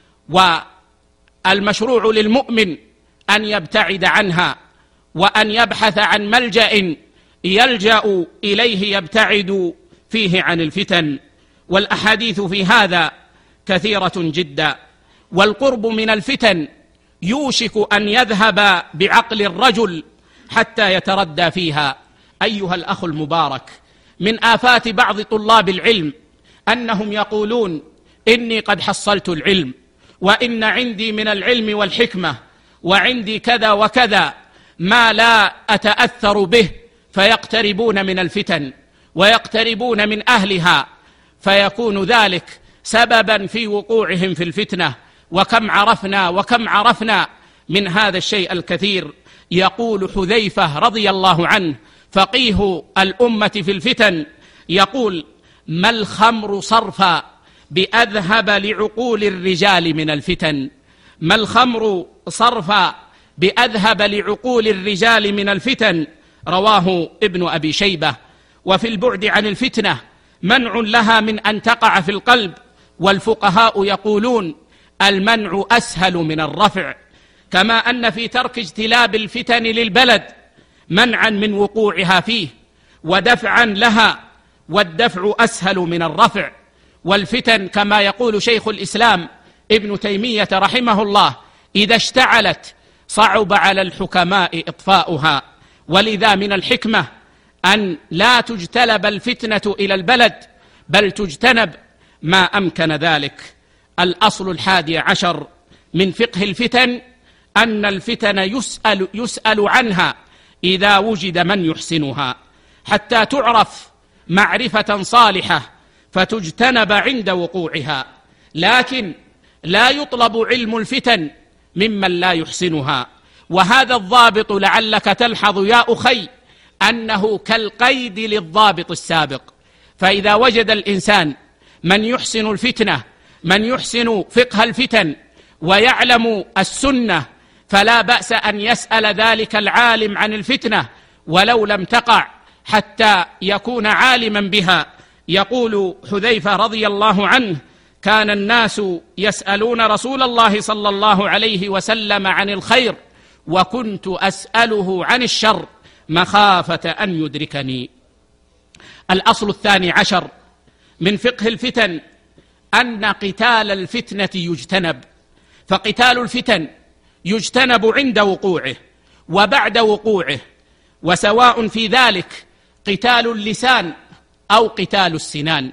والمشروع للمؤمن أن يبتعد عنها، وأن يبحث عن ملجأ يلجأ إليه يبتعد فيه عن الفتن. والأحاديث في هذا كثيرة جدا. والقرب من الفتن يوشك أن يذهب بعقل الرجل حتى يتردى فيها. أيها الأخ المبارك، من آفات بعض طلاب العلم أنهم يقولون إني قد حصلت العلم، وإن عندي من العلم والحكمة، وعندي كذا وكذا ما لا أتأثر به، فيقتربون من الفتن ويقتربون من أهلها، فيكون ذلك سببا في وقوعهم في الفتنة. وكم عرفنا من هذا الشيء الكثير. يقول حذيفة رضي الله عنه فقيه الأمة في الفتن، يقول: ما الخمر صرفا بأذهب لعقول الرجال من الفتن. ما الخمر صرفا بأذهب لعقول الرجال من الفتن، رواه ابن أبي شيبة. وفي البعد عن الفتنة منع لها من أن تقع في القلب، والفقهاء يقولون المنع أسهل من الرفع، كما أن في ترك اجتلاب الفتن للبلد منعا من وقوعها فيه ودفعا لها، والدفع أسهل من الرفع. والفتن كما يقول شيخ الإسلام ابن تيمية رحمه الله إذا اشتعلت صعب على الحكماء إطفاؤها. ولذا من الحكمة أن لا تجتلب الفتنة إلى البلد، بل تجتنب ما أمكن ذلك. الأصل 11 من فقه الفتن أن الفتن يسأل عنها إذا وجد من يحسنها، حتى تعرف معرفة صالحة فتجتنب عند وقوعها. لكن لا يطلب علم الفتن ممن لا يحسنها. وهذا الضابط لعلك تلحظ يا أخي أنه كالقيد للضابط السابق. فإذا وجد الإنسان من يحسن الفتنة، من يحسن فقه الفتن ويعلم السنة، فلا بأس أن يسأل ذلك العالم عن الفتنة ولو لم تقع، حتى يكون عالما بها. يقول حذيفة رضي الله عنه: كان الناس يسألون رسول الله صلى الله عليه وسلم عن الخير، وكنت أسأله عن الشر مخافة أن يدركني. الأصل 12 من فقه الفتن أن قتال الفتنة يجتنب. فقتال الفتن يجتنب عند وقوعه وبعد وقوعه، وسواء في ذلك قتال اللسان أو قتال السنان.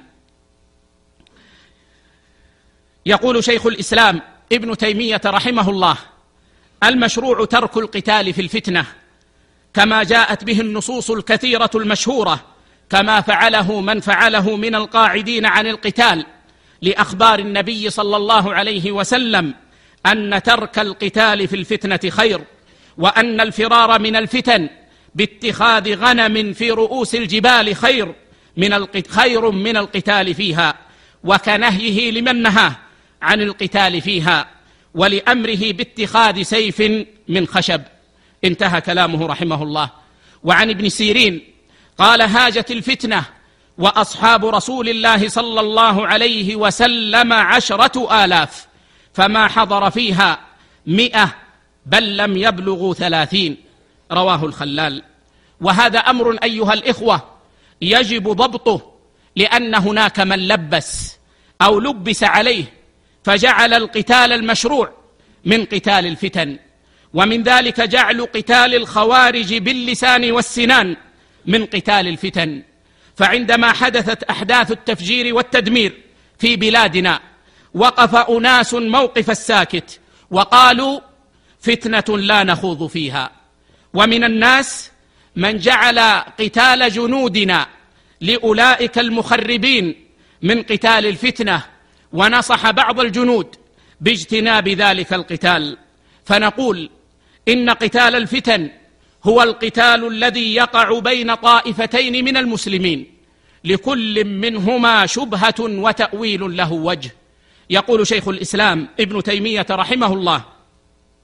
يقول شيخ الإسلام ابن تيمية رحمه الله: المشروع ترك القتال في الفتنة كما جاءت به النصوص الكثيرة المشهورة، كما فعله من فعله من القاعدين عن القتال، لأخبار النبي صلى الله عليه وسلم أن ترك القتال في الفتنة خير، وأن الفرار من الفتن باتخاذ غنم في رؤوس الجبال خير من القتال فيها، وكنهيه لمن نهاه عن القتال فيها، ولأمره باتخاذ سيف من خشب. انتهى كلامه رحمه الله. وعن ابن سيرين قال: هاجت الفتنة وأصحاب رسول الله صلى الله عليه وسلم 10,000 فما حضر فيها 100 بل لم يبلغوا 30، رواه الخلال. وهذا أمر أيها الإخوة يجب ضبطه، لأن هناك من لبس أو لبس عليه فجعل القتال المشروع من قتال الفتن، ومن ذلك جعل قتال الخوارج باللسان والسنان من قتال الفتن. فعندما حدثت أحداث التفجير والتدمير في بلادنا وقف أناس موقف الساكت وقالوا: فتنة لا نخوض فيها. ومن الناس من جعل قتال جنودنا لأولئك المخربين من قتال الفتنة، ونصح بعض الجنود باجتناب ذلك القتال. فنقول إن قتال الفتن هو القتال الذي يقع بين طائفتين من المسلمين، لكل منهما شبهة وتأويل له وجه. يقول شيخ الإسلام ابن تيمية رحمه الله: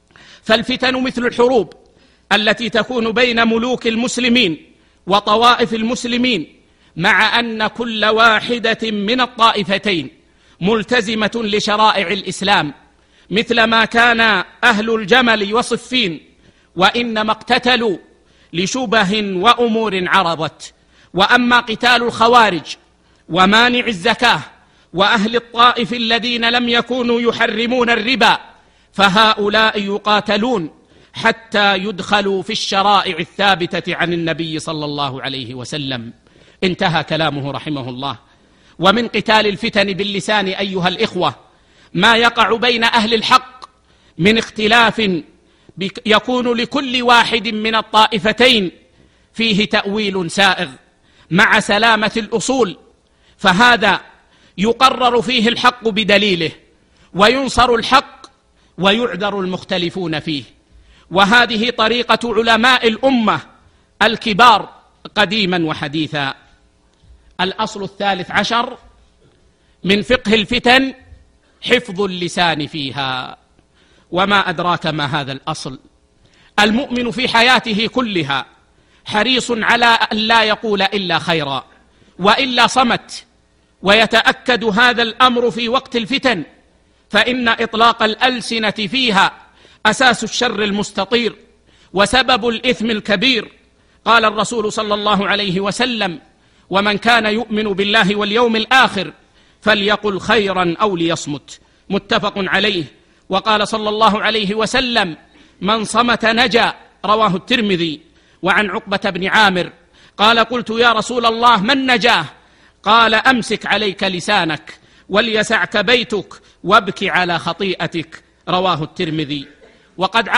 فالفتن مثل الحروب التي تكون بين ملوك المسلمين وطوائف المسلمين، مع أن كل واحدة من الطائفتين ملتزمة لشرائع الإسلام، مثل ما كان أهل الجمل وصفين وإنما اقتتلوا لشبه وأمور عرضت. وأما قتال الخوارج ومانع الزكاة وأهل الطائف الذين لم يكونوا يحرمون الربا، فهؤلاء يقاتلون حتى يدخلوا في الشرائع الثابتة عن النبي صلى الله عليه وسلم. انتهى كلامه رحمه الله. ومن قتال الفتن باللسان أيها الإخوة ما يقع بين أهل الحق من اختلاف يكون لكل واحد من الطائفتين فيه تأويل سائغ مع سلامة الأصول، فهذا يقرر فيه الحق بدليله وينصر الحق ويعذر المختلفون فيه. وهذه طريقة علماء الأمة الكبار قديما وحديثا. الأصل الثالث عشر من فقه الفتن حفظ اللسان فيها. وما أدراك ما هذا الأصل؟ المؤمن في حياته كلها حريص على أن لا يقول إلا خيرا، وإلا صمت. ويتأكد هذا الأمر في وقت الفتن، فإن إطلاق الألسنة فيها أساس الشر المستطير وسبب الإثم الكبير. قال الرسول صلى الله عليه وسلم: ومن كان يؤمن بالله واليوم الآخر فليقل خيرا أو ليصمت. متفق عليه. وقال صلى الله عليه وسلم: من صمت نجا. رواه الترمذي. وعن عقبة بن عامر قال: قلت يا رسول الله من نجاه؟ قال: أمسك عليك لسانك وليسعك بيتك وابك على خطيئتك. رواه الترمذي. وقد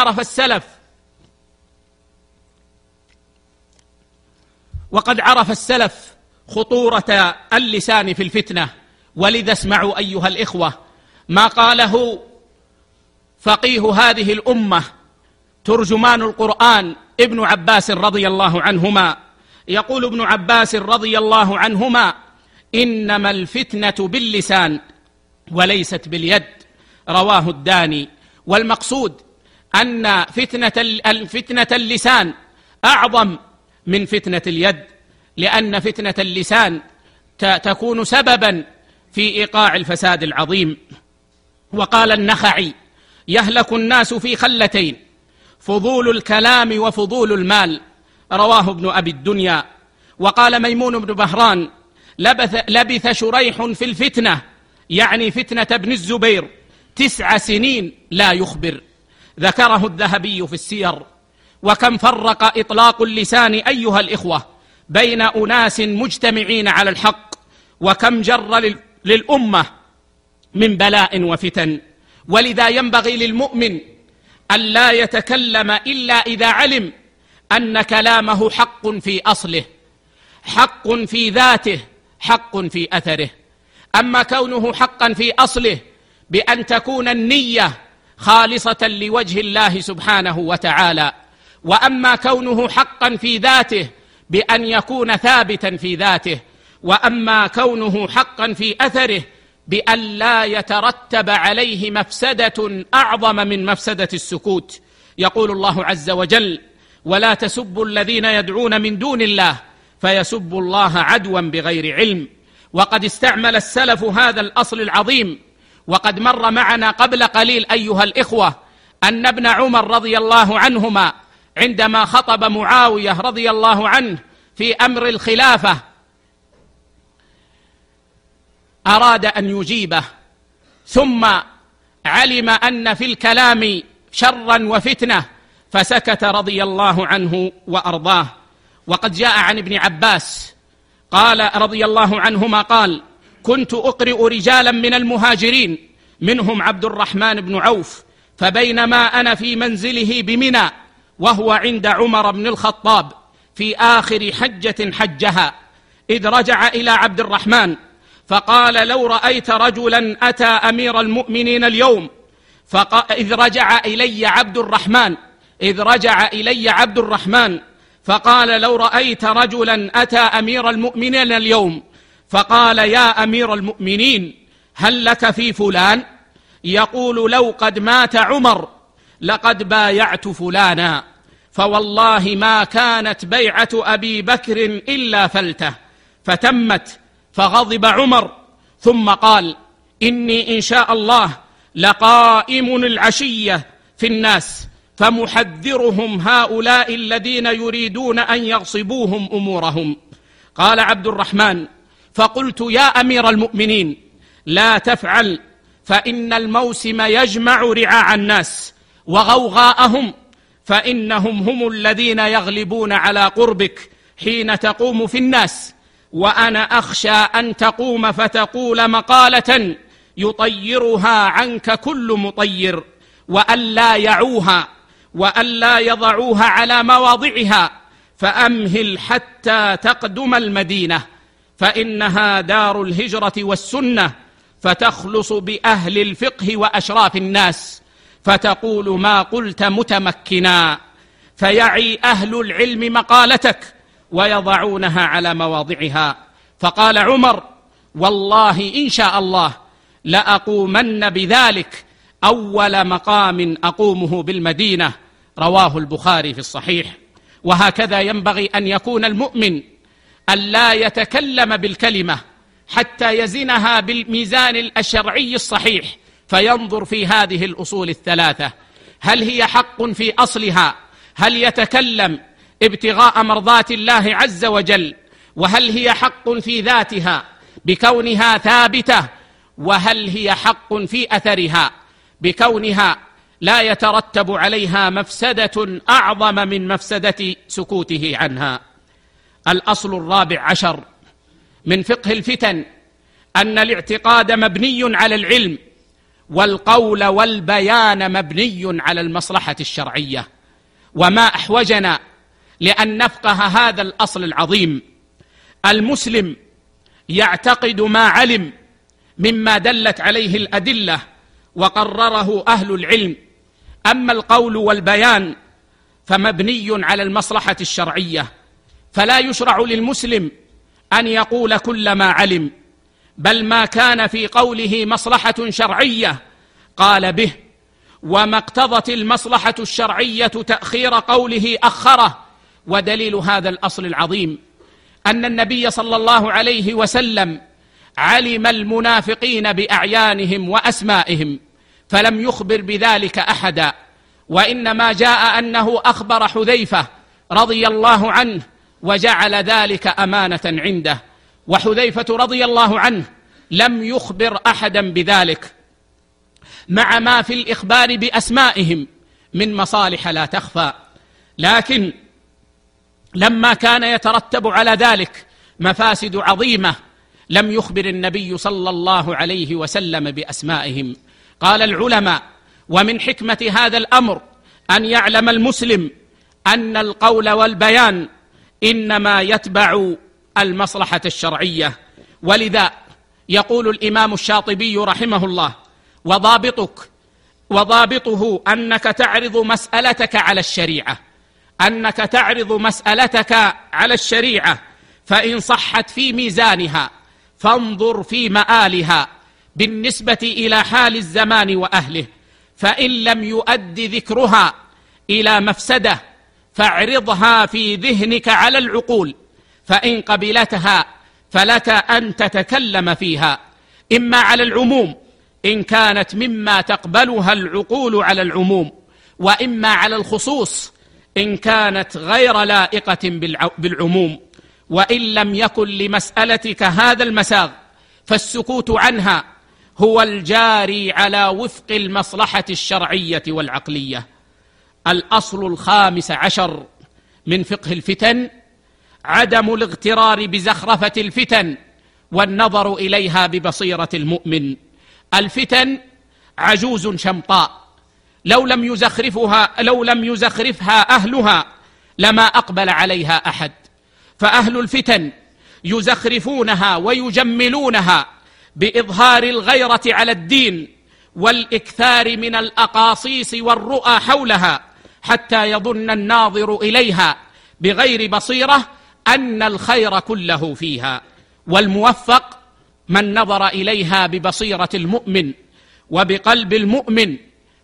عرف السلف خطورة اللسان في الفتنة. ولذا اسمعوا أيها الإخوة ما قاله فقيه هذه الأمة ترجمان القرآن ابن عباس رضي الله عنهما. يقول ابن عباس رضي الله عنهما: إنما الفتنة باللسان وليست باليد. رواه الداني. والمقصود أن فتنة اللسان أعظم من فتنة اليد، لأن فتنة اللسان تكون سببا في إيقاع الفساد العظيم. وقال النخعي: يهلك الناس في خلتين: فضول الكلام وفضول المال. رواه ابن أبي الدنيا. وقال ميمون بن بهران: لبث شريح في الفتنة، يعني فتنة ابن الزبير، 9 سنين لا يخبر. ذكره الذهبي في السير. وكم فرق إطلاق اللسان أيها الإخوة بين أناس مجتمعين على الحق، وكم جر للأمة من بلاء وفتن. ولذا ينبغي للمؤمن أن لا يتكلم إلا إذا علم أن كلامه حق في أصله، حق في ذاته، حق في أثره. أما كونه حقا في أصله بأن تكون النية خالصة لوجه الله سبحانه وتعالى، وأما كونه حقا في ذاته بأن يكون ثابتا في ذاته، وأما كونه حقا في أثره بأن لا يترتب عليه مفسدة أعظم من مفسدة السكوت. يقول الله عز وجل: ولا تسبوا الذين يدعون من دون الله فيسبوا الله عدوا بغير علم. وقد استعمل السلف هذا الأصل العظيم. وقد مر معنا قبل قليل أيها الإخوة أن ابن عمر رضي الله عنهما عندما خطب معاوية رضي الله عنه في أمر الخلافة أراد أن يجيبه، ثم علم أن في الكلام شرا وفتنة فسكت رضي الله عنه وأرضاه. وقد جاء عن ابن عباس قال رضي الله عنهما قال: كنت أقرئ رجالا من المهاجرين منهم عبد الرحمن بن عوف، فبينما أنا في منزله بمنى وهو عند عمر بن الخطاب في آخر حجة حجها، إذ رجع إلى عبد الرحمن فقال: لو رأيت رجلا أتى أمير المؤمنين اليوم إذ رجع إلي عبد الرحمن فقال: لو رأيت رجلا أتى أمير المؤمنين اليوم فقال: يا أمير المؤمنين هل لك في فلان؟ يقول: لو قد مات عمر لقد بايعت فلانا، فوالله ما كانت بيعة أبي بكر إلا فلته، فتمت. فغضب عمر ثم قال: إني إن شاء الله لقائم العشية في الناس فمحذرهم هؤلاء الذين يريدون أن يغصبوهم أمورهم. قال عبد الرحمن: فقلت: يا أمير المؤمنين لا تفعل، فإن الموسم يجمع رعاع الناس وغوغاءهم، فإنهم هم الذين يغلبون على قربك حين تقوم في الناس، وأنا أخشى أن تقوم فتقول مقالة يطيرها عنك كل مطير، وألا يعوها وألا يضعوها على مواضعها، فأمهل حتى تقدم المدينة، فإنها دار الهجرة والسنة، فتخلص بأهل الفقه وأشراف الناس، فتقول ما قلت متمكنا، فيعي أهل العلم مقالتك ويضعونها على مواضعها. فقال عمر: والله إن شاء الله لأقومن بذلك أول مقام أقومه بالمدينة. رواه البخاري في الصحيح. وهكذا ينبغي أن يكون المؤمن، أن لا يتكلم بالكلمة حتى يزنها بالميزان الشرعي الصحيح، فينظر في هذه الأصول الثلاثة: هل هي حق في أصلها؟ هل يتكلم ابتغاء مرضات الله عز وجل؟ وهل هي حق في ذاتها بكونها ثابتة؟ وهل هي حق في أثرها بكونها لا يترتب عليها مفسدة أعظم من مفسدة سكوته عنها؟ الأصل الرابع عشر من فقه الفتن أن الاعتقاد مبني على العلم، والقول والبيان مبني على المصلحة الشرعية. وما أحوجنا لأن نفقه هذا الأصل العظيم. المسلم يعتقد ما علم مما دلت عليه الأدلة وقرره أهل العلم، أما القول والبيان فمبني على المصلحة الشرعية، فلا يشرع للمسلم أن يقول كل ما علم، بل ما كان في قوله مصلحة شرعية قال به، وما اقتضت المصلحة الشرعية تأخير قوله أخره. ودليل هذا الأصل العظيم أن النبي صلى الله عليه وسلم علم المنافقين بأعيانهم وأسمائهم فلم يخبر بذلك أحدا، وإنما جاء أنه أخبر حذيفة رضي الله عنه وجعل ذلك أمانة عنده، وحذيفة رضي الله عنه لم يخبر أحدا بذلك، مع ما في الإخبار بأسمائهم من مصالح لا تخفى. لكن لما كان يترتب على ذلك مفاسد عظيمة لم يخبر النبي صلى الله عليه وسلم بأسمائهم. قال العلماء: ومن حكمة هذا الأمر أن يعلم المسلم أن القول والبيان إنما يتبع المصلحة الشرعية. ولذا يقول الإمام الشاطبي رحمه الله: وضابطه أنك تعرض مسألتك على الشريعة، أنك تعرض مسألتك على الشريعة، فإن صحت في ميزانها فانظر في مآلها بالنسبة إلى حال الزمان وأهله، فإن لم يؤد ذكرها إلى مفسدة فاعرضها في ذهنك على العقول، فإن قبلتها فلك أن تتكلم فيها، إما على العموم إن كانت مما تقبلها العقول على العموم، وإما على الخصوص إن كانت غير لائقة بالعموم. وإن لم يكن لمسألتك هذا المساغ فالسكوت عنها هو الجاري على وفق المصلحة الشرعية والعقلية. الأصل الخامس عشر من فقه الفتن عدم الاغترار بزخرفة الفتن والنظر إليها ببصيرة المؤمن. الفتن عجوز شمطاء، لو لم يزخرفها أهلها لما أقبل عليها أحد، فأهل الفتن يزخرفونها ويجملونها بإظهار الغيرة على الدين والإكثار من الأقاصيص والرؤى حولها، حتى يظن الناظر إليها بغير بصيرة أن الخير كله فيها. والموفق من نظر إليها ببصيرة المؤمن وبقلب المؤمن،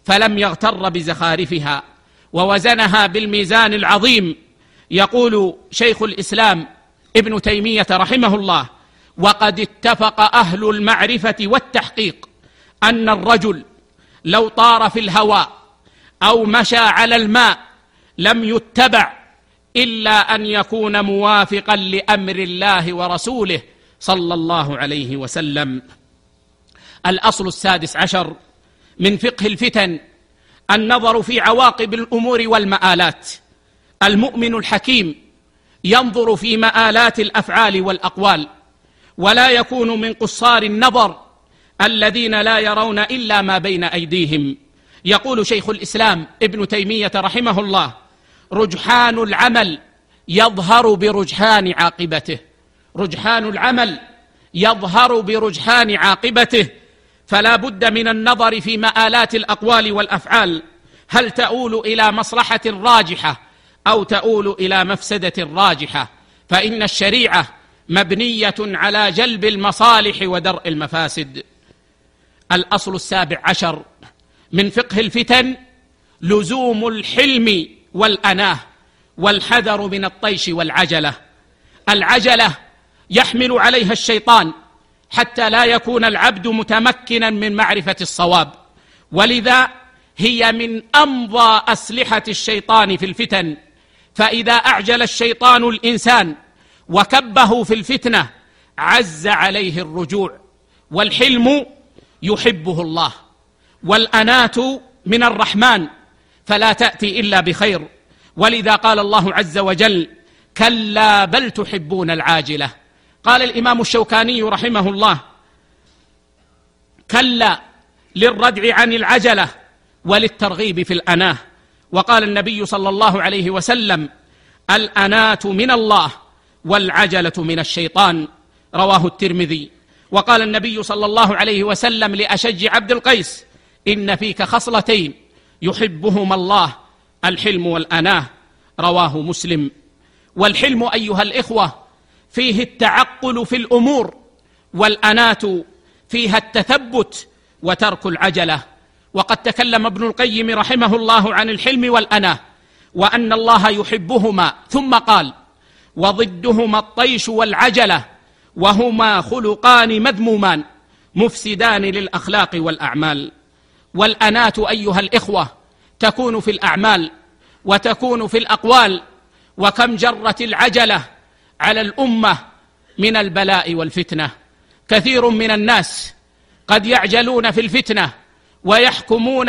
فلم يغتر بزخارفها ووزنها بالميزان العظيم. يقول شيخ الإسلام ابن تيمية رحمه الله: وقد اتفق أهل المعرفة والتحقيق أن الرجل لو طار في الهواء أو مشى على الماء لم يتبع إلا أن يكون موافقا لأمر الله ورسوله صلى الله عليه وسلم. الأصل 16 من فقه الفتن النظر في عواقب الأمور والمآلات. المؤمن الحكيم ينظر في مآلات الأفعال والأقوال، ولا يكون من قصار النظر الذين لا يرون إلا ما بين أيديهم. يقول شيخ الإسلام ابن تيمية رحمه الله: رجحان العمل يظهر برجحان عاقبته. رجحان العمل يظهر برجحان عاقبته، فلا بد من النظر في مآلات الأقوال والأفعال، هل تؤول إلى مصلحة راجحة أو تؤول إلى مفسدة راجحة، فإن الشريعة مبنية على جلب المصالح ودرء المفاسد. الأصل 17 من فقه الفتن لزوم الحلم والأناه والحذر من الطيش والعجلة. العجلة يحمل عليها الشيطان حتى لا يكون العبد متمكنا من معرفة الصواب، ولذا هي من أمضى أسلحة الشيطان في الفتن. فإذا أعجل الشيطان الإنسان وكبه في الفتنة عز عليه الرجوع. والحلم يحبه الله، والأناة من الرحمن فلا تأتي إلا بخير، ولذا قال الله عز وجل: كلا بل تحبون العاجلة. قال الإمام الشوكاني رحمه الله: كلا للردع عن العجلة وللترغيب في الأناه. وقال النبي صلى الله عليه وسلم: الأناة من الله والعجلة من الشيطان، رواه الترمذي. وقال النبي صلى الله عليه وسلم لأشج عبد القيس: إن فيك خصلتين يحبهما الله، الحلم والأناه، رواه مسلم. والحلم أيها الإخوة فيه التعقل في الأمور، والأناة فيها التثبت وترك العجلة. وقد تكلم ابن القيم رحمه الله عن الحلم والأناه وأن الله يحبهما، ثم قال: وضدهما الطيش والعجلة، وهما خلقان مذمومان مفسدان للأخلاق والأعمال. والأناة أيها الإخوة تكون في الأعمال وتكون في الأقوال، وكم جرت العجلة على الأمة من البلاء والفتنة. كثير من الناس قد يعجلون في الفتنة ويحكمون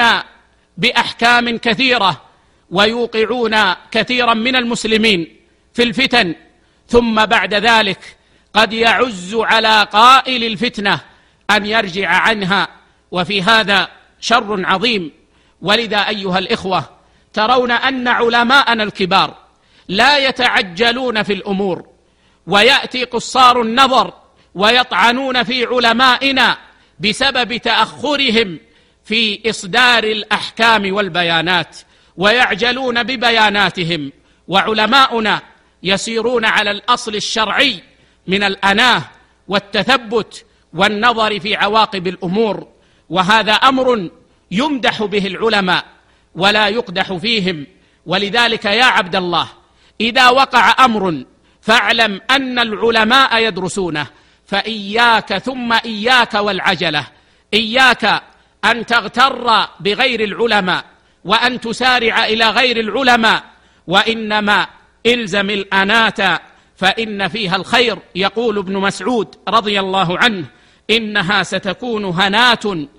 بأحكام كثيرة ويوقعون كثيرا من المسلمين في الفتن، ثم بعد ذلك قد يعز على قائل الفتنة أن يرجع عنها، وفي هذا شر عظيم. ولذا أيها الإخوة ترون أن علماءنا الكبار لا يتعجلون في الأمور، ويأتي قصار النظر ويطعنون في علمائنا بسبب تأخرهم في إصدار الأحكام والبيانات، ويعجلون ببياناتهم. وعلماؤنا يسيرون على الأصل الشرعي من الأناه والتثبت والنظر في عواقب الأمور، وهذا أمر يمدح به العلماء ولا يقدح فيهم. ولذلك يا عبد الله إذا وقع أمر فاعلم أن العلماء يدرسونه، فإياك ثم إياك والعجلة. إياك أن تغتر بغير العلماء وأن تسارع إلى غير العلماء، وإنما إلزم الأناة فإن فيها الخير. يقول ابن مسعود رضي الله عنه: إنها ستكون هنات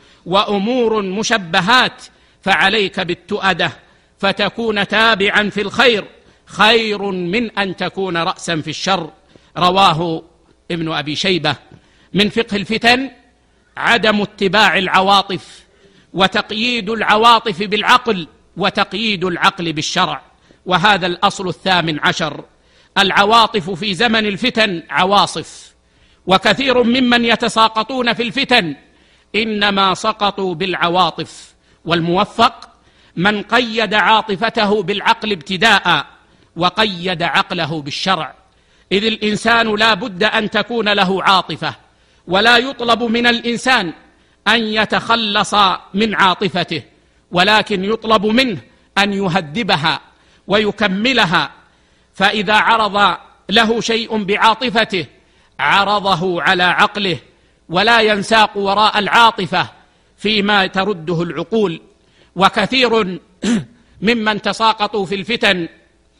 وأمور مشبهات، فعليك بالتؤدة فتكون تابعا في الخير خير من أن تكون رأسا في الشر، رواه ابن أبي شيبة. من فقه الفتن عدم اتباع العواطف، وتقييد العواطف بالعقل، وتقييد العقل بالشرع، وهذا الأصل 18. العواطف في زمن الفتن عواصف، وكثير ممن يتساقطون في الفتن إنما سقطوا بالعواطف. والموفق من قيد عاطفته بالعقل ابتداء وقيد عقله بالشرع، إذ الإنسان لا بد أن تكون له عاطفة، ولا يطلب من الإنسان أن يتخلص من عاطفته، ولكن يطلب منه أن يهذبها ويكملها، فإذا عرض له شيء بعاطفته عرضه على عقله، ولا ينساق وراء العاطفة فيما ترده العقول. وكثير ممن تساقطوا في الفتن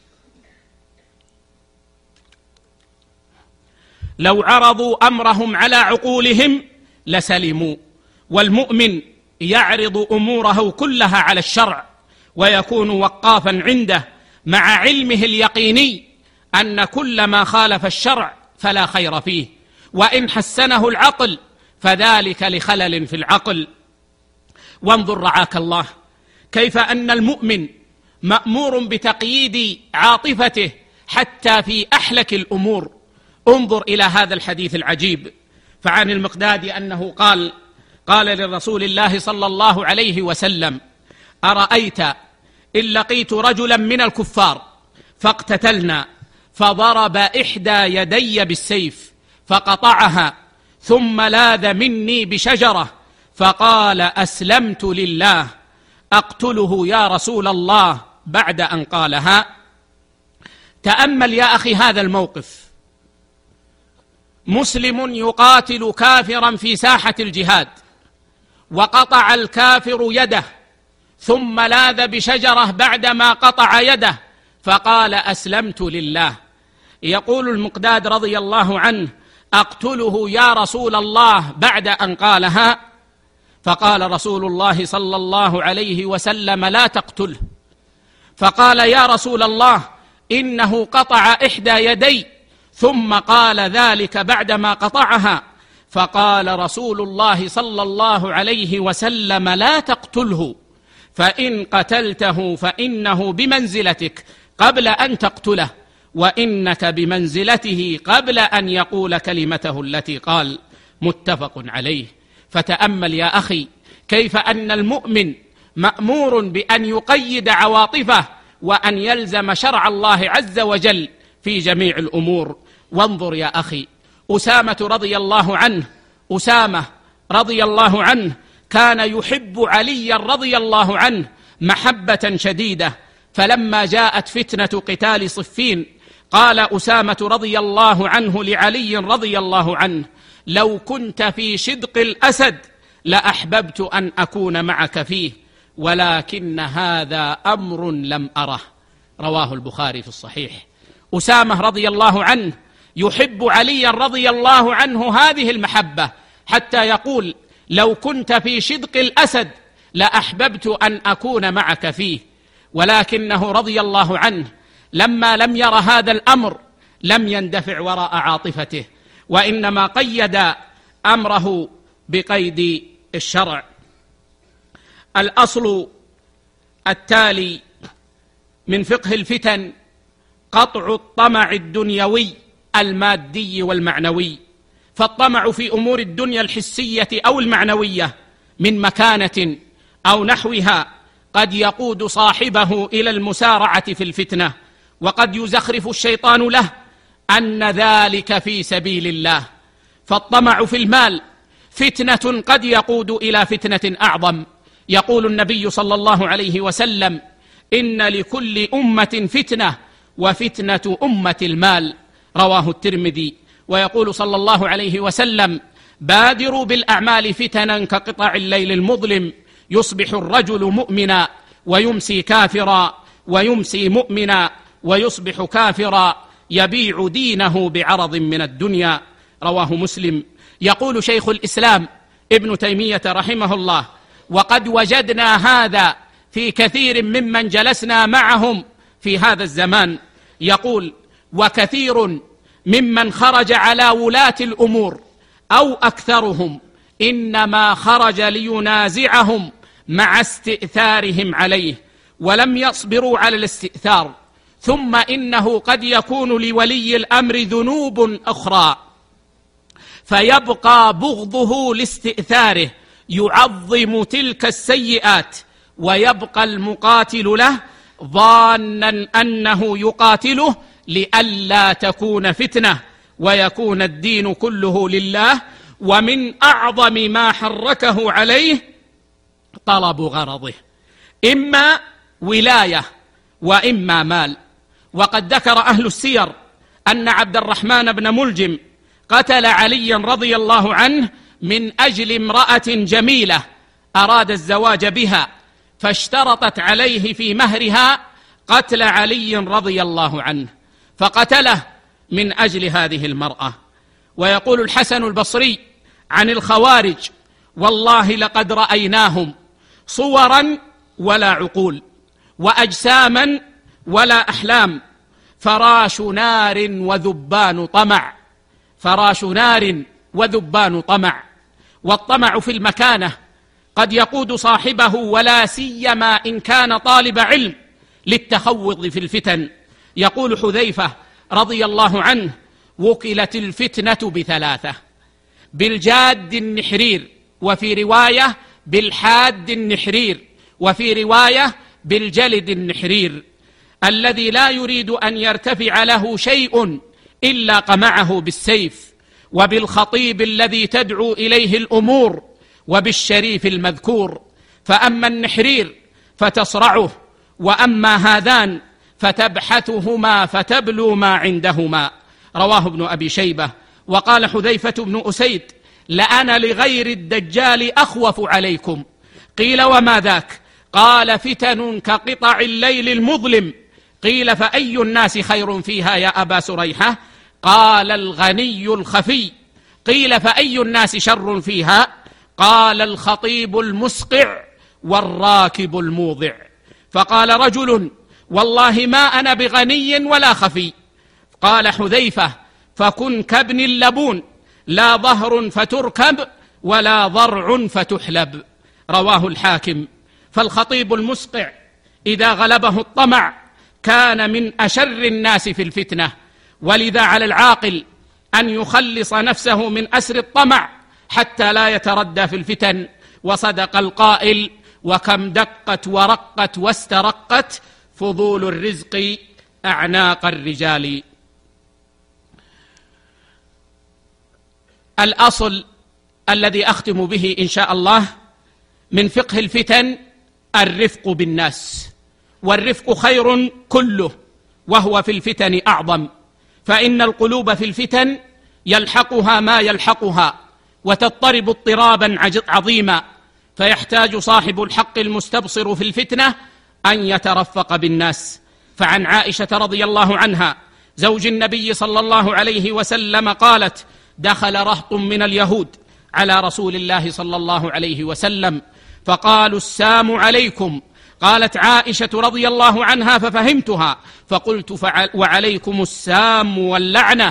لو عرضوا أمرهم على عقولهم لسلموا، والمؤمن يعرض أموره كلها على الشرع ويكون وقافا عنده مع علمه اليقيني أن كل ما خالف الشرع فلا خير فيه، وإن حسنه العقل فذلك لخلل في العقل. وانظر رعاك الله كيف أن المؤمن مأمور بتقييد عاطفته حتى في أحلك الأمور. انظر إلى هذا الحديث العجيب، فعن المقداد أنه قال لرسول الله صلى الله عليه وسلم: أرأيت إن لقيت رجلا من الكفار فاقتتلنا فضرب إحدى يدي بالسيف فقطعها ثم لاذ مني بشجرة فقال: أسلمت لله، أقتله يا رسول الله بعد أن قالها؟ تأمل يا أخي هذا الموقف، مسلم يقاتل كافرا في ساحة الجهاد وقطع الكافر يده ثم لاذ بشجرة بعدما قطع يده فقال: أسلمت لله. يقول المقداد رضي الله عنه: أقتله يا رسول الله بعد أن قالها؟ فقال رسول الله صلى الله عليه وسلم: لا تقتله. فقال: يا رسول الله إنه قطع إحدى يدي، ثم قال ذلك بعدما قطعها. فقال رسول الله صلى الله عليه وسلم: لا تقتله، فإن قتلته فإنه بمنزلتك قبل أن تقتله، وإنك بمنزلته قبل أن يقول كلمته التي قال. متفق عليه. فتأمل يا أخي كيف أن المؤمن مأمور بأن يقيد عواطفه وأن يلزم شرع الله عز وجل في جميع الأمور. وانظر يا أخي أسامة رضي الله عنه كان يحب علي رضي الله عنه محبة شديدة، فلما جاءت فتنة قتال صفين قال أسامة رضي الله عنه لعلي رضي الله عنه: لو كنت في شدق الأسد لأحببت أن أكون معك فيه، ولكن هذا أمر لم أره. رواه البخاري في الصحيح. أسامة رضي الله عنه يحب علي رضي الله عنه هذه المحبة حتى يقول: لو كنت في شدق الأسد لأحببت أن أكون معك فيه، ولكنه رضي الله عنه لما لم ير هذا الأمر لم يندفع وراء عاطفته، وإنما قيد أمره بقيد الشرع. الأصل التالي من فقه الفتن قطع الطمع الدنيوي المادي والمعنوي. فالطمع في أمور الدنيا الحسية أو المعنوية من مكانة أو نحوها قد يقود صاحبه إلى المسارعة في الفتنة، وقد يزخرف الشيطان له أن ذلك في سبيل الله. فالطمع في المال فتنة قد يقود إلى فتنة أعظم. يقول النبي صلى الله عليه وسلم: إن لكل أمة فتنة وفتنة أمة المال. رواه الترمذي. ويقول صلى الله عليه وسلم: بادروا بالأعمال فتنا كقطع الليل المظلم، يصبح الرجل مؤمنا ويمسي كافرا، ويمسي مؤمنا ويصبح كافرا، يبيع دينه بعرض من الدنيا. رواه مسلم. يقول شيخ الإسلام ابن تيمية رحمه الله: وقد وجدنا هذا في كثير ممن جلسنا معهم في هذا الزمان. يقول: وكثير ممن خرج على ولاة الأمور أو أكثرهم إنما خرج لينازعهم مع استئثارهم عليه، ولم يصبروا على الاستئثار. ثم إنه قد يكون لولي الأمر ذنوب أخرى فيبقى بغضه لاستئثاره يعظم تلك السيئات، ويبقى المقاتل له ظانا أنه يقاتله لئلا تكون فتنة ويكون الدين كله لله. ومن أعظم ما حركه عليه طلب غرضه. إما ولاية وإما مال. وقد ذكر أهل السير أن عبد الرحمن بن ملجم قتل عليا رضي الله عنه من أجل امرأة جميلة أراد الزواج بها، فاشترطت عليه في مهرها قتل علي رضي الله عنه، فقتله من أجل هذه المرأة. ويقول الحسن البصري عن الخوارج: والله لقد رأيناهم صورا ولا عقول، وأجساما ولا أحلام، فراش نار وذبان طمع. فراش نار وذبان طمع. والطمع في المكانة قد يقود صاحبه، ولا سيما إن كان طالب علم، للتخوض في الفتن. يقول حذيفة رضي الله عنه: وكلت الفتنة بثلاثة: بالجاد النحرير، وفي رواية بالحاد النحرير، وفي رواية بالجلد النحرير، الذي لا يريد أن يرتفع له شيء إلا قمعه بالسيف، وبالخطيب الذي تدعو إليه الأمور، وبالشريف المذكور. فأما النحرير فتصرعه، وأما هذان فتبحثهما فتبلو ما عندهما. رواه ابن أبي شيبة. وقال حذيفة بن أسيد: لأنا لغير الدجال أخوف عليكم. قيل: وما ذاك؟ قال: فتن كقطع الليل المظلم. قيل: فأي الناس خير فيها يا أبا سريحة؟ قال: الغني الخفي. قيل: فأي الناس شر فيها؟ قال: الخطيب المسقع والراكب الموضع. فقال رجل: والله ما أنا بغني ولا خفي. قال حذيفة: فكن كابن اللبون، لا ظهر فتركب ولا ضرع فتحلب. رواه الحاكم. فالخطيب المسقع إذا غلبه الطمع كان من أشر الناس في الفتنة، ولذا على العاقل أن يخلص نفسه من أسر الطمع حتى لا يتردى في الفتن. وصدق القائل: وكم دقت ورقت واسترقت فضول الرزق أعناق الرجال. الأصل الذي أختم به إن شاء الله من فقه الفتن الرفق بالناس، والرفق خير كله، وهو في الفتن أعظم، فإن القلوب في الفتن يلحقها ما يلحقها، وتضطرب اضطرابا عظيما، فيحتاج صاحب الحق المستبصر في الفتنة أن يترفق بالناس. فعن عائشة رضي الله عنها زوج النبي صلى الله عليه وسلم قالت: دخل رهط من اليهود على رسول الله صلى الله عليه وسلم فقالوا: السام عليكم. قالت عائشة رضي الله عنها ففهمتها، فقلت: وعليكم السام واللعنة.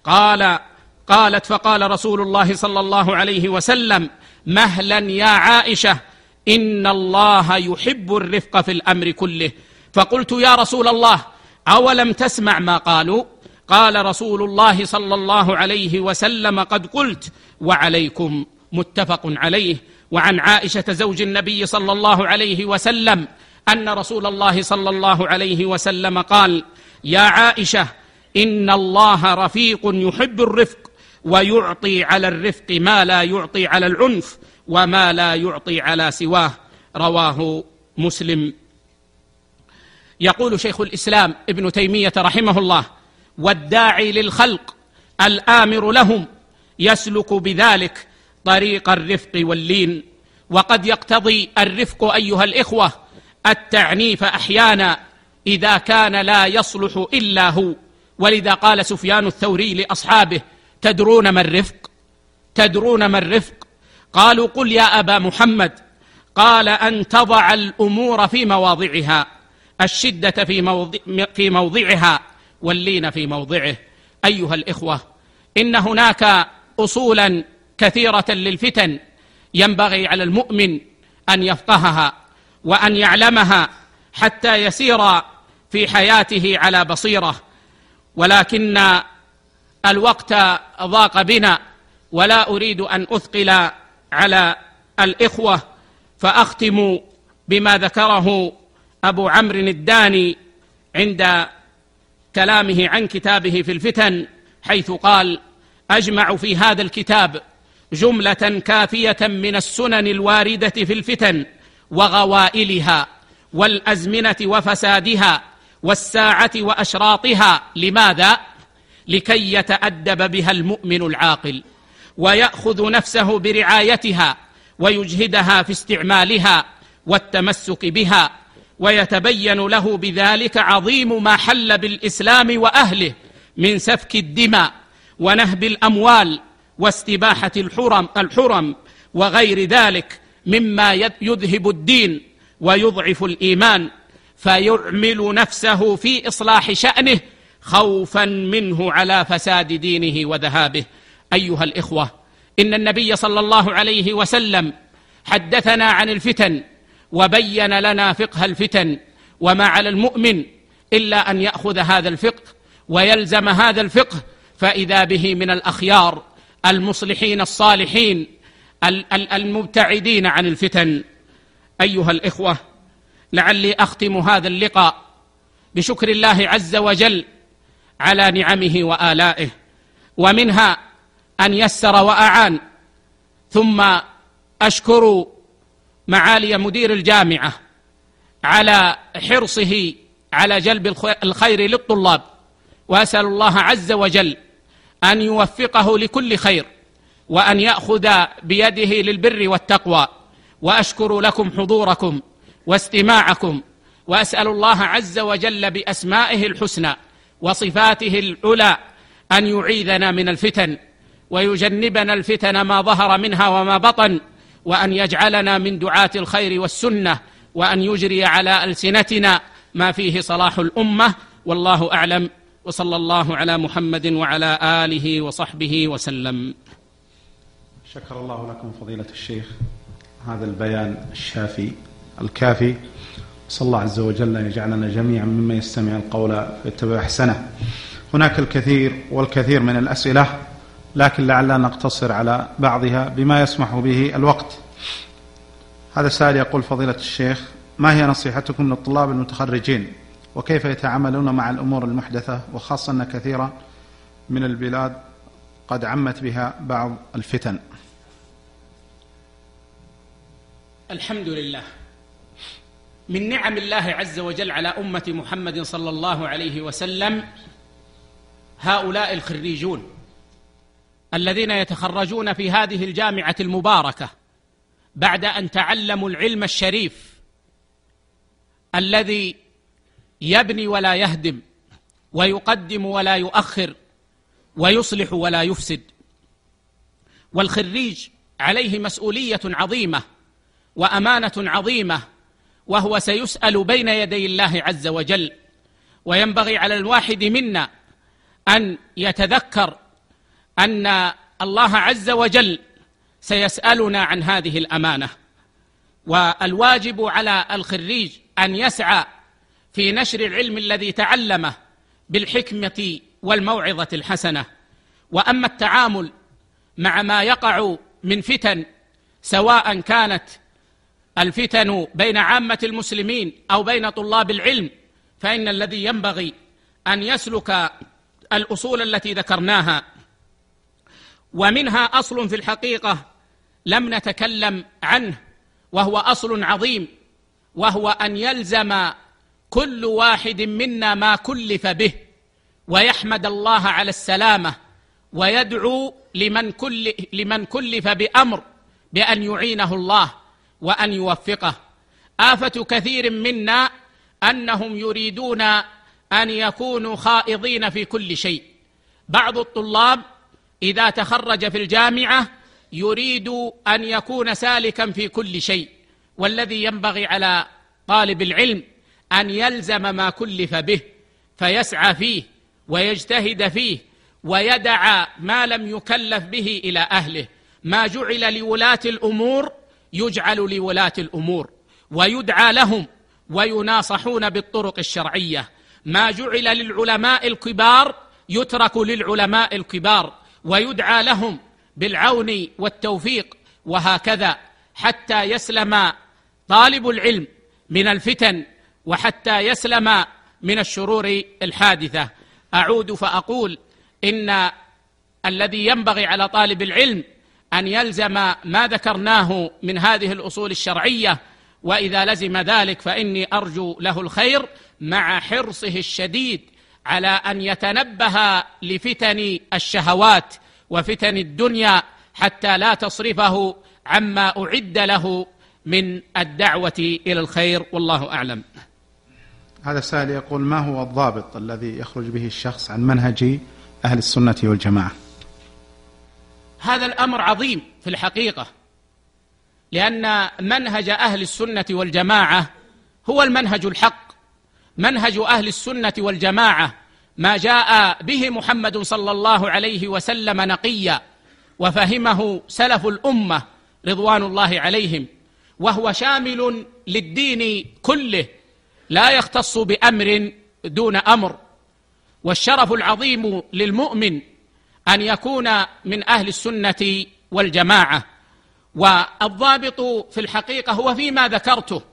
قالت: فقال رسول الله صلى الله عليه وسلم: مهلا يا عائشة، إن الله يحب الرفق في الأمر كله. فقلت: يا رسول الله، أولم تسمع ما قالوا؟ قال رسول الله صلى الله عليه وسلم: قد قلت وعليكم. متفق عليه. وعن عائشة زوج النبي صلى الله عليه وسلم أن رسول الله صلى الله عليه وسلم قال: يا عائشة، إن الله رفيق يحب الرفق، ويعطي على الرفق ما لا يعطي على العنف، وما لا يعطي على سواه. رواه مسلم. يقول شيخ الإسلام ابن تيمية رحمه الله: والداعي للخلق الآمر لهم يسلك بذلك طريق الرفق واللين. وقد يقتضي الرفق أيها الإخوة التعنيف أحيانا إذا كان لا يصلح إلا هو. ولذا قال سفيان الثوري لأصحابه: تدرون ما الرفق؟ تدرون ما الرفق؟ قالوا: قل يا أبا محمد. قال: أن تضع الأمور في مواضعها، الشدة في موضعها، واللين في موضعه. أيها الإخوة، إن هناك أصولا كثيرة للفتن ينبغي على المؤمن أن يفقهها وأن يعلمها حتى يسير في حياته على بصيرة، ولكن الوقت ضاق بنا، ولا أريد أن أثقل على الإخوة، فأختم بما ذكره أبو عمرو الداني عند كلامه عن كتابه في الفتن، حيث قال: أجمع في هذا الكتاب جملة كافية من السنن الواردة في الفتن وغوائلها والأزمنة وفسادها والساعة وأشراطها. لماذا؟ لكي يتأدب بها المؤمن العاقل ويأخذ نفسه برعايتها ويجهدها في استعمالها والتمسك بها، ويتبين له بذلك عظيم ما حل بالإسلام وأهله من سفك الدماء ونهب الأموال واستباحة الحرم وغير ذلك مما يذهب الدين ويضعف الإيمان، فيعمل نفسه في إصلاح شأنه خوفا منه على فساد دينه وذهابه. أيها الإخوة، إن النبي صلى الله عليه وسلم حدثنا عن الفتن وبين لنا فقه الفتن، وما على المؤمن إلا أن يأخذ هذا الفقه ويلزم هذا الفقه، فإذا به من الأخيار المصلحين الصالحين المبتعدين عن الفتن. أيها الإخوة، لعلي أختم هذا اللقاء بشكر الله عز وجل على نعمه وآلائه، ومنها أن يسر وأعان. ثم أشكر معالي مدير الجامعة على حرصه على جلب الخير للطلاب، وأسأل الله عز وجل أن يوفقه لكل خير وأن يأخذ بيده للبر والتقوى. وأشكر لكم حضوركم واستماعكم، وأسأل الله عز وجل بأسمائه الحسنى وصفاته العلى أن يعيذنا من الفتن ويجنبنا الفتن ما ظهر منها وما بطن، وأن يجعلنا من دعاة الخير والسنة، وأن يجري على ألسنتنا ما فيه صلاح الأمة. والله أعلم، وصلى الله على محمد وعلى آله وصحبه وسلم. شكر الله لكم فضيلة الشيخ هذا البيان الشافي الكافي. صلى الله عز وجل أن يجعلنا جميعا ممن يستمع القول فيتبع أحسنه. هناك الكثير والكثير من الأسئلة، لكن لعلنا نقتصر على بعضها بما يسمح به الوقت. هذا سائل يقول: فضيلة الشيخ، ما هي نصيحتكم للطلاب المتخرجين، وكيف يتعاملون مع الأمور المحدثة، وخاصة أن كثيرا من البلاد قد عمت بها بعض الفتن؟ الحمد لله، من نعم الله عز وجل على أمة محمد صلى الله عليه وسلم هؤلاء الخريجون الذين يتخرجون في هذه الجامعة المباركة بعد أن تعلموا العلم الشريف الذي يبني ولا يهدم، ويقدم ولا يؤخر، ويصلح ولا يفسد. والخريج عليه مسؤولية عظيمة وأمانة عظيمة، وهو سيسأل بين يدي الله عز وجل. وينبغي على الواحد منا أن يتذكر أن الله عز وجل سيسألنا عن هذه الأمانة. والواجب على الخريج أن يسعى في نشر العلم الذي تعلمه بالحكمة والموعظة الحسنة. وأما التعامل مع ما يقع من فتن، سواء كانت الفتن بين عامة المسلمين أو بين طلاب العلم، فإن الذي ينبغي أن يسلك الأصول التي ذكرناها، ومنها أصل في الحقيقة لم نتكلم عنه، وهو أصل عظيم، وهو أن يلزم كل واحد منا ما كلف به، ويحمد الله على السلامة، ويدعو لمن كلف بأمر بأن يعينه الله وأن يوفقه. آفة كثير منا أنهم يريدون أن يكونوا خائضين في كل شيء. بعض الطلاب إذا تخرج في الجامعة يريد أن يكون سالكا في كل شيء، والذي ينبغي على طالب العلم أن يلزم ما كلف به، فيسعى فيه ويجتهد فيه، ويدع ما لم يكلف به إلى أهله. ما جعل لولاة الأمور يجعل لولاة الأمور، ويدعى لهم ويناصحون بالطرق الشرعية. ما جعل للعلماء الكبار يترك للعلماء الكبار، ويدعى لهم بالعون والتوفيق، وهكذا حتى يسلم طالب العلم من الفتن، وحتى يسلم من الشرور الحادثة. أعود فأقول إن الذي ينبغي على طالب العلم أن يلزم ما ذكرناه من هذه الأصول الشرعية، وإذا لزم ذلك فإني أرجو له الخير، مع حرصه الشديد على أن يتنبه لفتن الشهوات وفتن الدنيا حتى لا تصرفه عما أعد له من الدعوة إلى الخير، والله أعلم. هذا سائل يقول: ما هو الضابط الذي يخرج به الشخص عن منهج أهل السنة والجماعة؟ هذا الأمر عظيم في الحقيقة، لأن منهج أهل السنة والجماعة هو المنهج الحق. منهج أهل السنة والجماعة ما جاء به محمد صلى الله عليه وسلم نقيا وفهمه سلف الأمة رضوان الله عليهم، وهو شامل للدين كله، لا يختص بأمر دون أمر. والشرف العظيم للمؤمن أن يكون من أهل السنة والجماعة. والضابط في الحقيقة هو فيما ذكرته،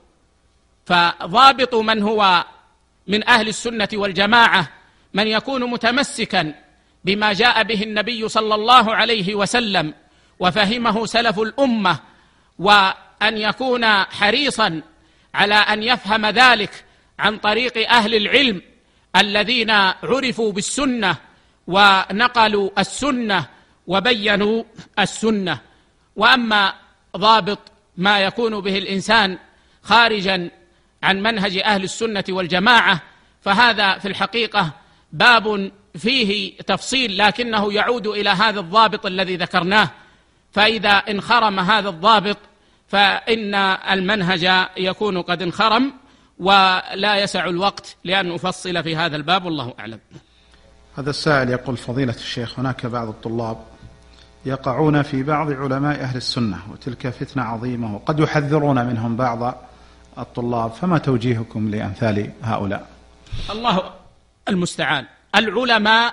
فضابط من هو من أهل السنة والجماعة من يكون متمسكا بما جاء به النبي صلى الله عليه وسلم وفهمه سلف الأمة، وأن يكون حريصا على أن يفهم ذلك عن طريق أهل العلم الذين عرفوا بالسنة ونقلوا السنة وبينوا السنة. وأما ضابط ما يكون به الإنسان خارجا عن منهج أهل السنة والجماعة فهذا في الحقيقة باب فيه تفصيل، لكنه يعود إلى هذا الضابط الذي ذكرناه. فإذا انخرم هذا الضابط فإن المنهج يكون قد انخرم، ولا يسع الوقت لأن أفصل في هذا الباب، والله أعلم. هذا السائل يقول: فضيلة الشيخ، هناك بعض الطلاب يقعون في بعض علماء أهل السنة، وتلك فتنة عظيمة، وقد يحذرون منهم بعض الطلاب، فما توجيهكم لأمثال هؤلاء؟ الله المستعان. العلماء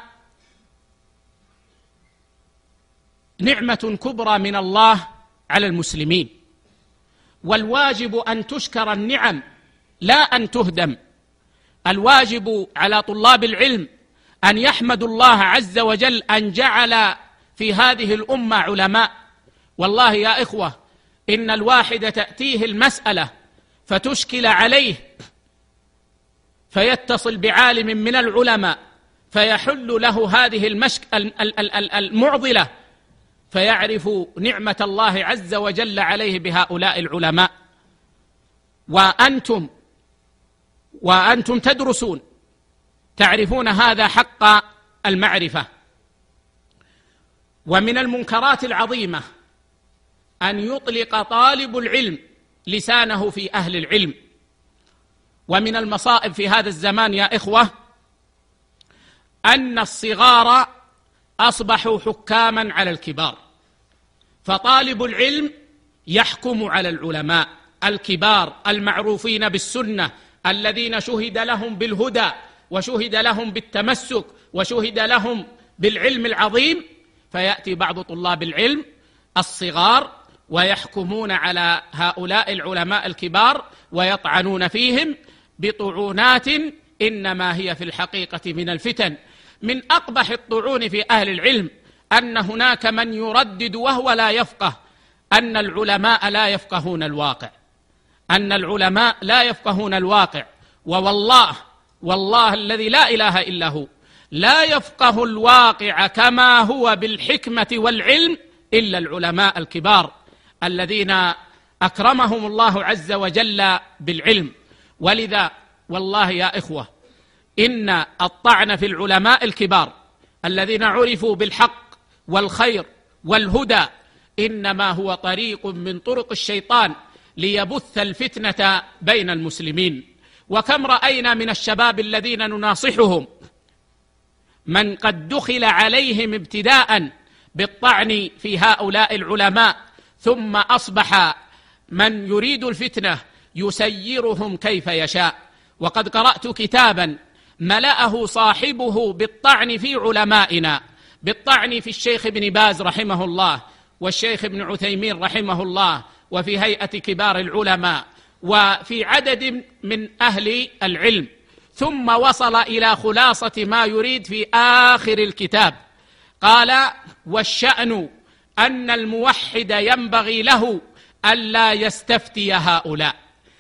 نعمة كبرى من الله على المسلمين، والواجب أن تشكر النعم لا أن تهدم. الواجب على طلاب العلم أن يحمدوا الله عز وجل أن جعل في هذه الأمة علماء. والله يا إخوة، إن الواحد تأتيه المسألة فتشكل عليه فيتصل بعالم من العلماء فيحل له هذه المعضلة، فيعرف نعمة الله عز وجل عليه بهؤلاء العلماء. وأنتم تدرسون تعرفون هذا حق المعرفة. ومن المنكرات العظيمة أن يطلق طالب العلم لسانه في أهل العلم. ومن المصائب في هذا الزمان يا إخوة أن الصغار أصبحوا حكاما على الكبار، فطالب العلم يحكم على العلماء الكبار المعروفين بالسنة الذين شهد لهم بالهدى وشهد لهم بالتمسك وشهد لهم بالعلم العظيم، فيأتي بعض طلاب العلم الصغار ويحكمون على هؤلاء العلماء الكبار ويطعنون فيهم بطعونات إنما هي في الحقيقة من الفتن. من أقبح الطعون في أهل العلم أن هناك من يردد وهو لا يفقه أن العلماء لا يفقهون الواقع، أن العلماء لا يفقهون الواقع. والله الذي لا إله إلا هو لا يفقه الواقع كما هو بالحكمة والعلم إلا العلماء الكبار الذين أكرمهم الله عز وجل بالعلم. ولذا والله يا إخوة إن الطعن في العلماء الكبار الذين عرفوا بالحق والخير والهدى إنما هو طريق من طرق الشيطان ليبث الفتنة بين المسلمين. وكم رأينا من الشباب الذين نناصحهم من قد دخل عليهم ابتداء بالطعن في هؤلاء العلماء، ثم أصبح من يريد الفتنة يسيرهم كيف يشاء. وقد قرأت كتابا ملأه صاحبه بالطعن في علمائنا، بالطعن في الشيخ ابن باز رحمه الله والشيخ ابن عثيمين رحمه الله وفي هيئة كبار العلماء وفي عدد من أهل العلم، ثم وصل إلى خلاصة ما يريد في آخر الكتاب. قال: والشأن أن الموحد ينبغي له ألا يستفتي هؤلاء،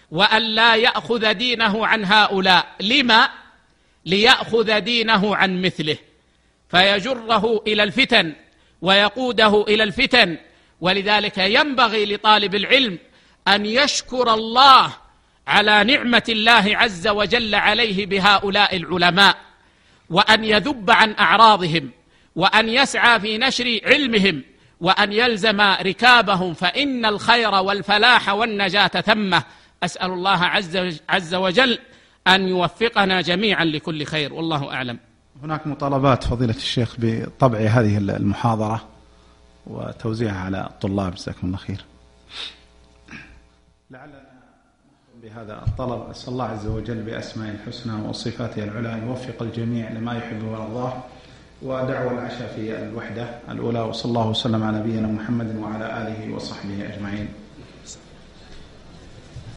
وأن لا يأخذ دينه عن هؤلاء. لما؟ ليأخذ دينه عن مثله فيجره إلى الفتن ويقوده إلى الفتن. ولذلك ينبغي لطالب العلم أن يشكر الله على نعمة الله عز وجل عليه بهؤلاء العلماء، وأن يذب عن أعراضهم، وأن يسعى في نشر علمهم، وأن يلزم ركابهم، فإن الخير والفلاح والنجاة ثمة. أسأل الله عز وجل أن يوفقنا جميعا لكل خير، والله أعلم. هناك مطالبات فضيلة الشيخ بطبع هذه المحاضرة وتوزيعها على الطلاب، جزاكم الله خير. لعلنا نختم بهذا الطلب. أسأل الله عز وجل بأسمائه الحسنى وصفاته العلى أن يوفق الجميع لما يحبه ويرضاه. ودعوة العشاء في الوحدة الأولى، وصلى الله وسلم على نبينا محمد وعلى آله وصحبه أجمعين.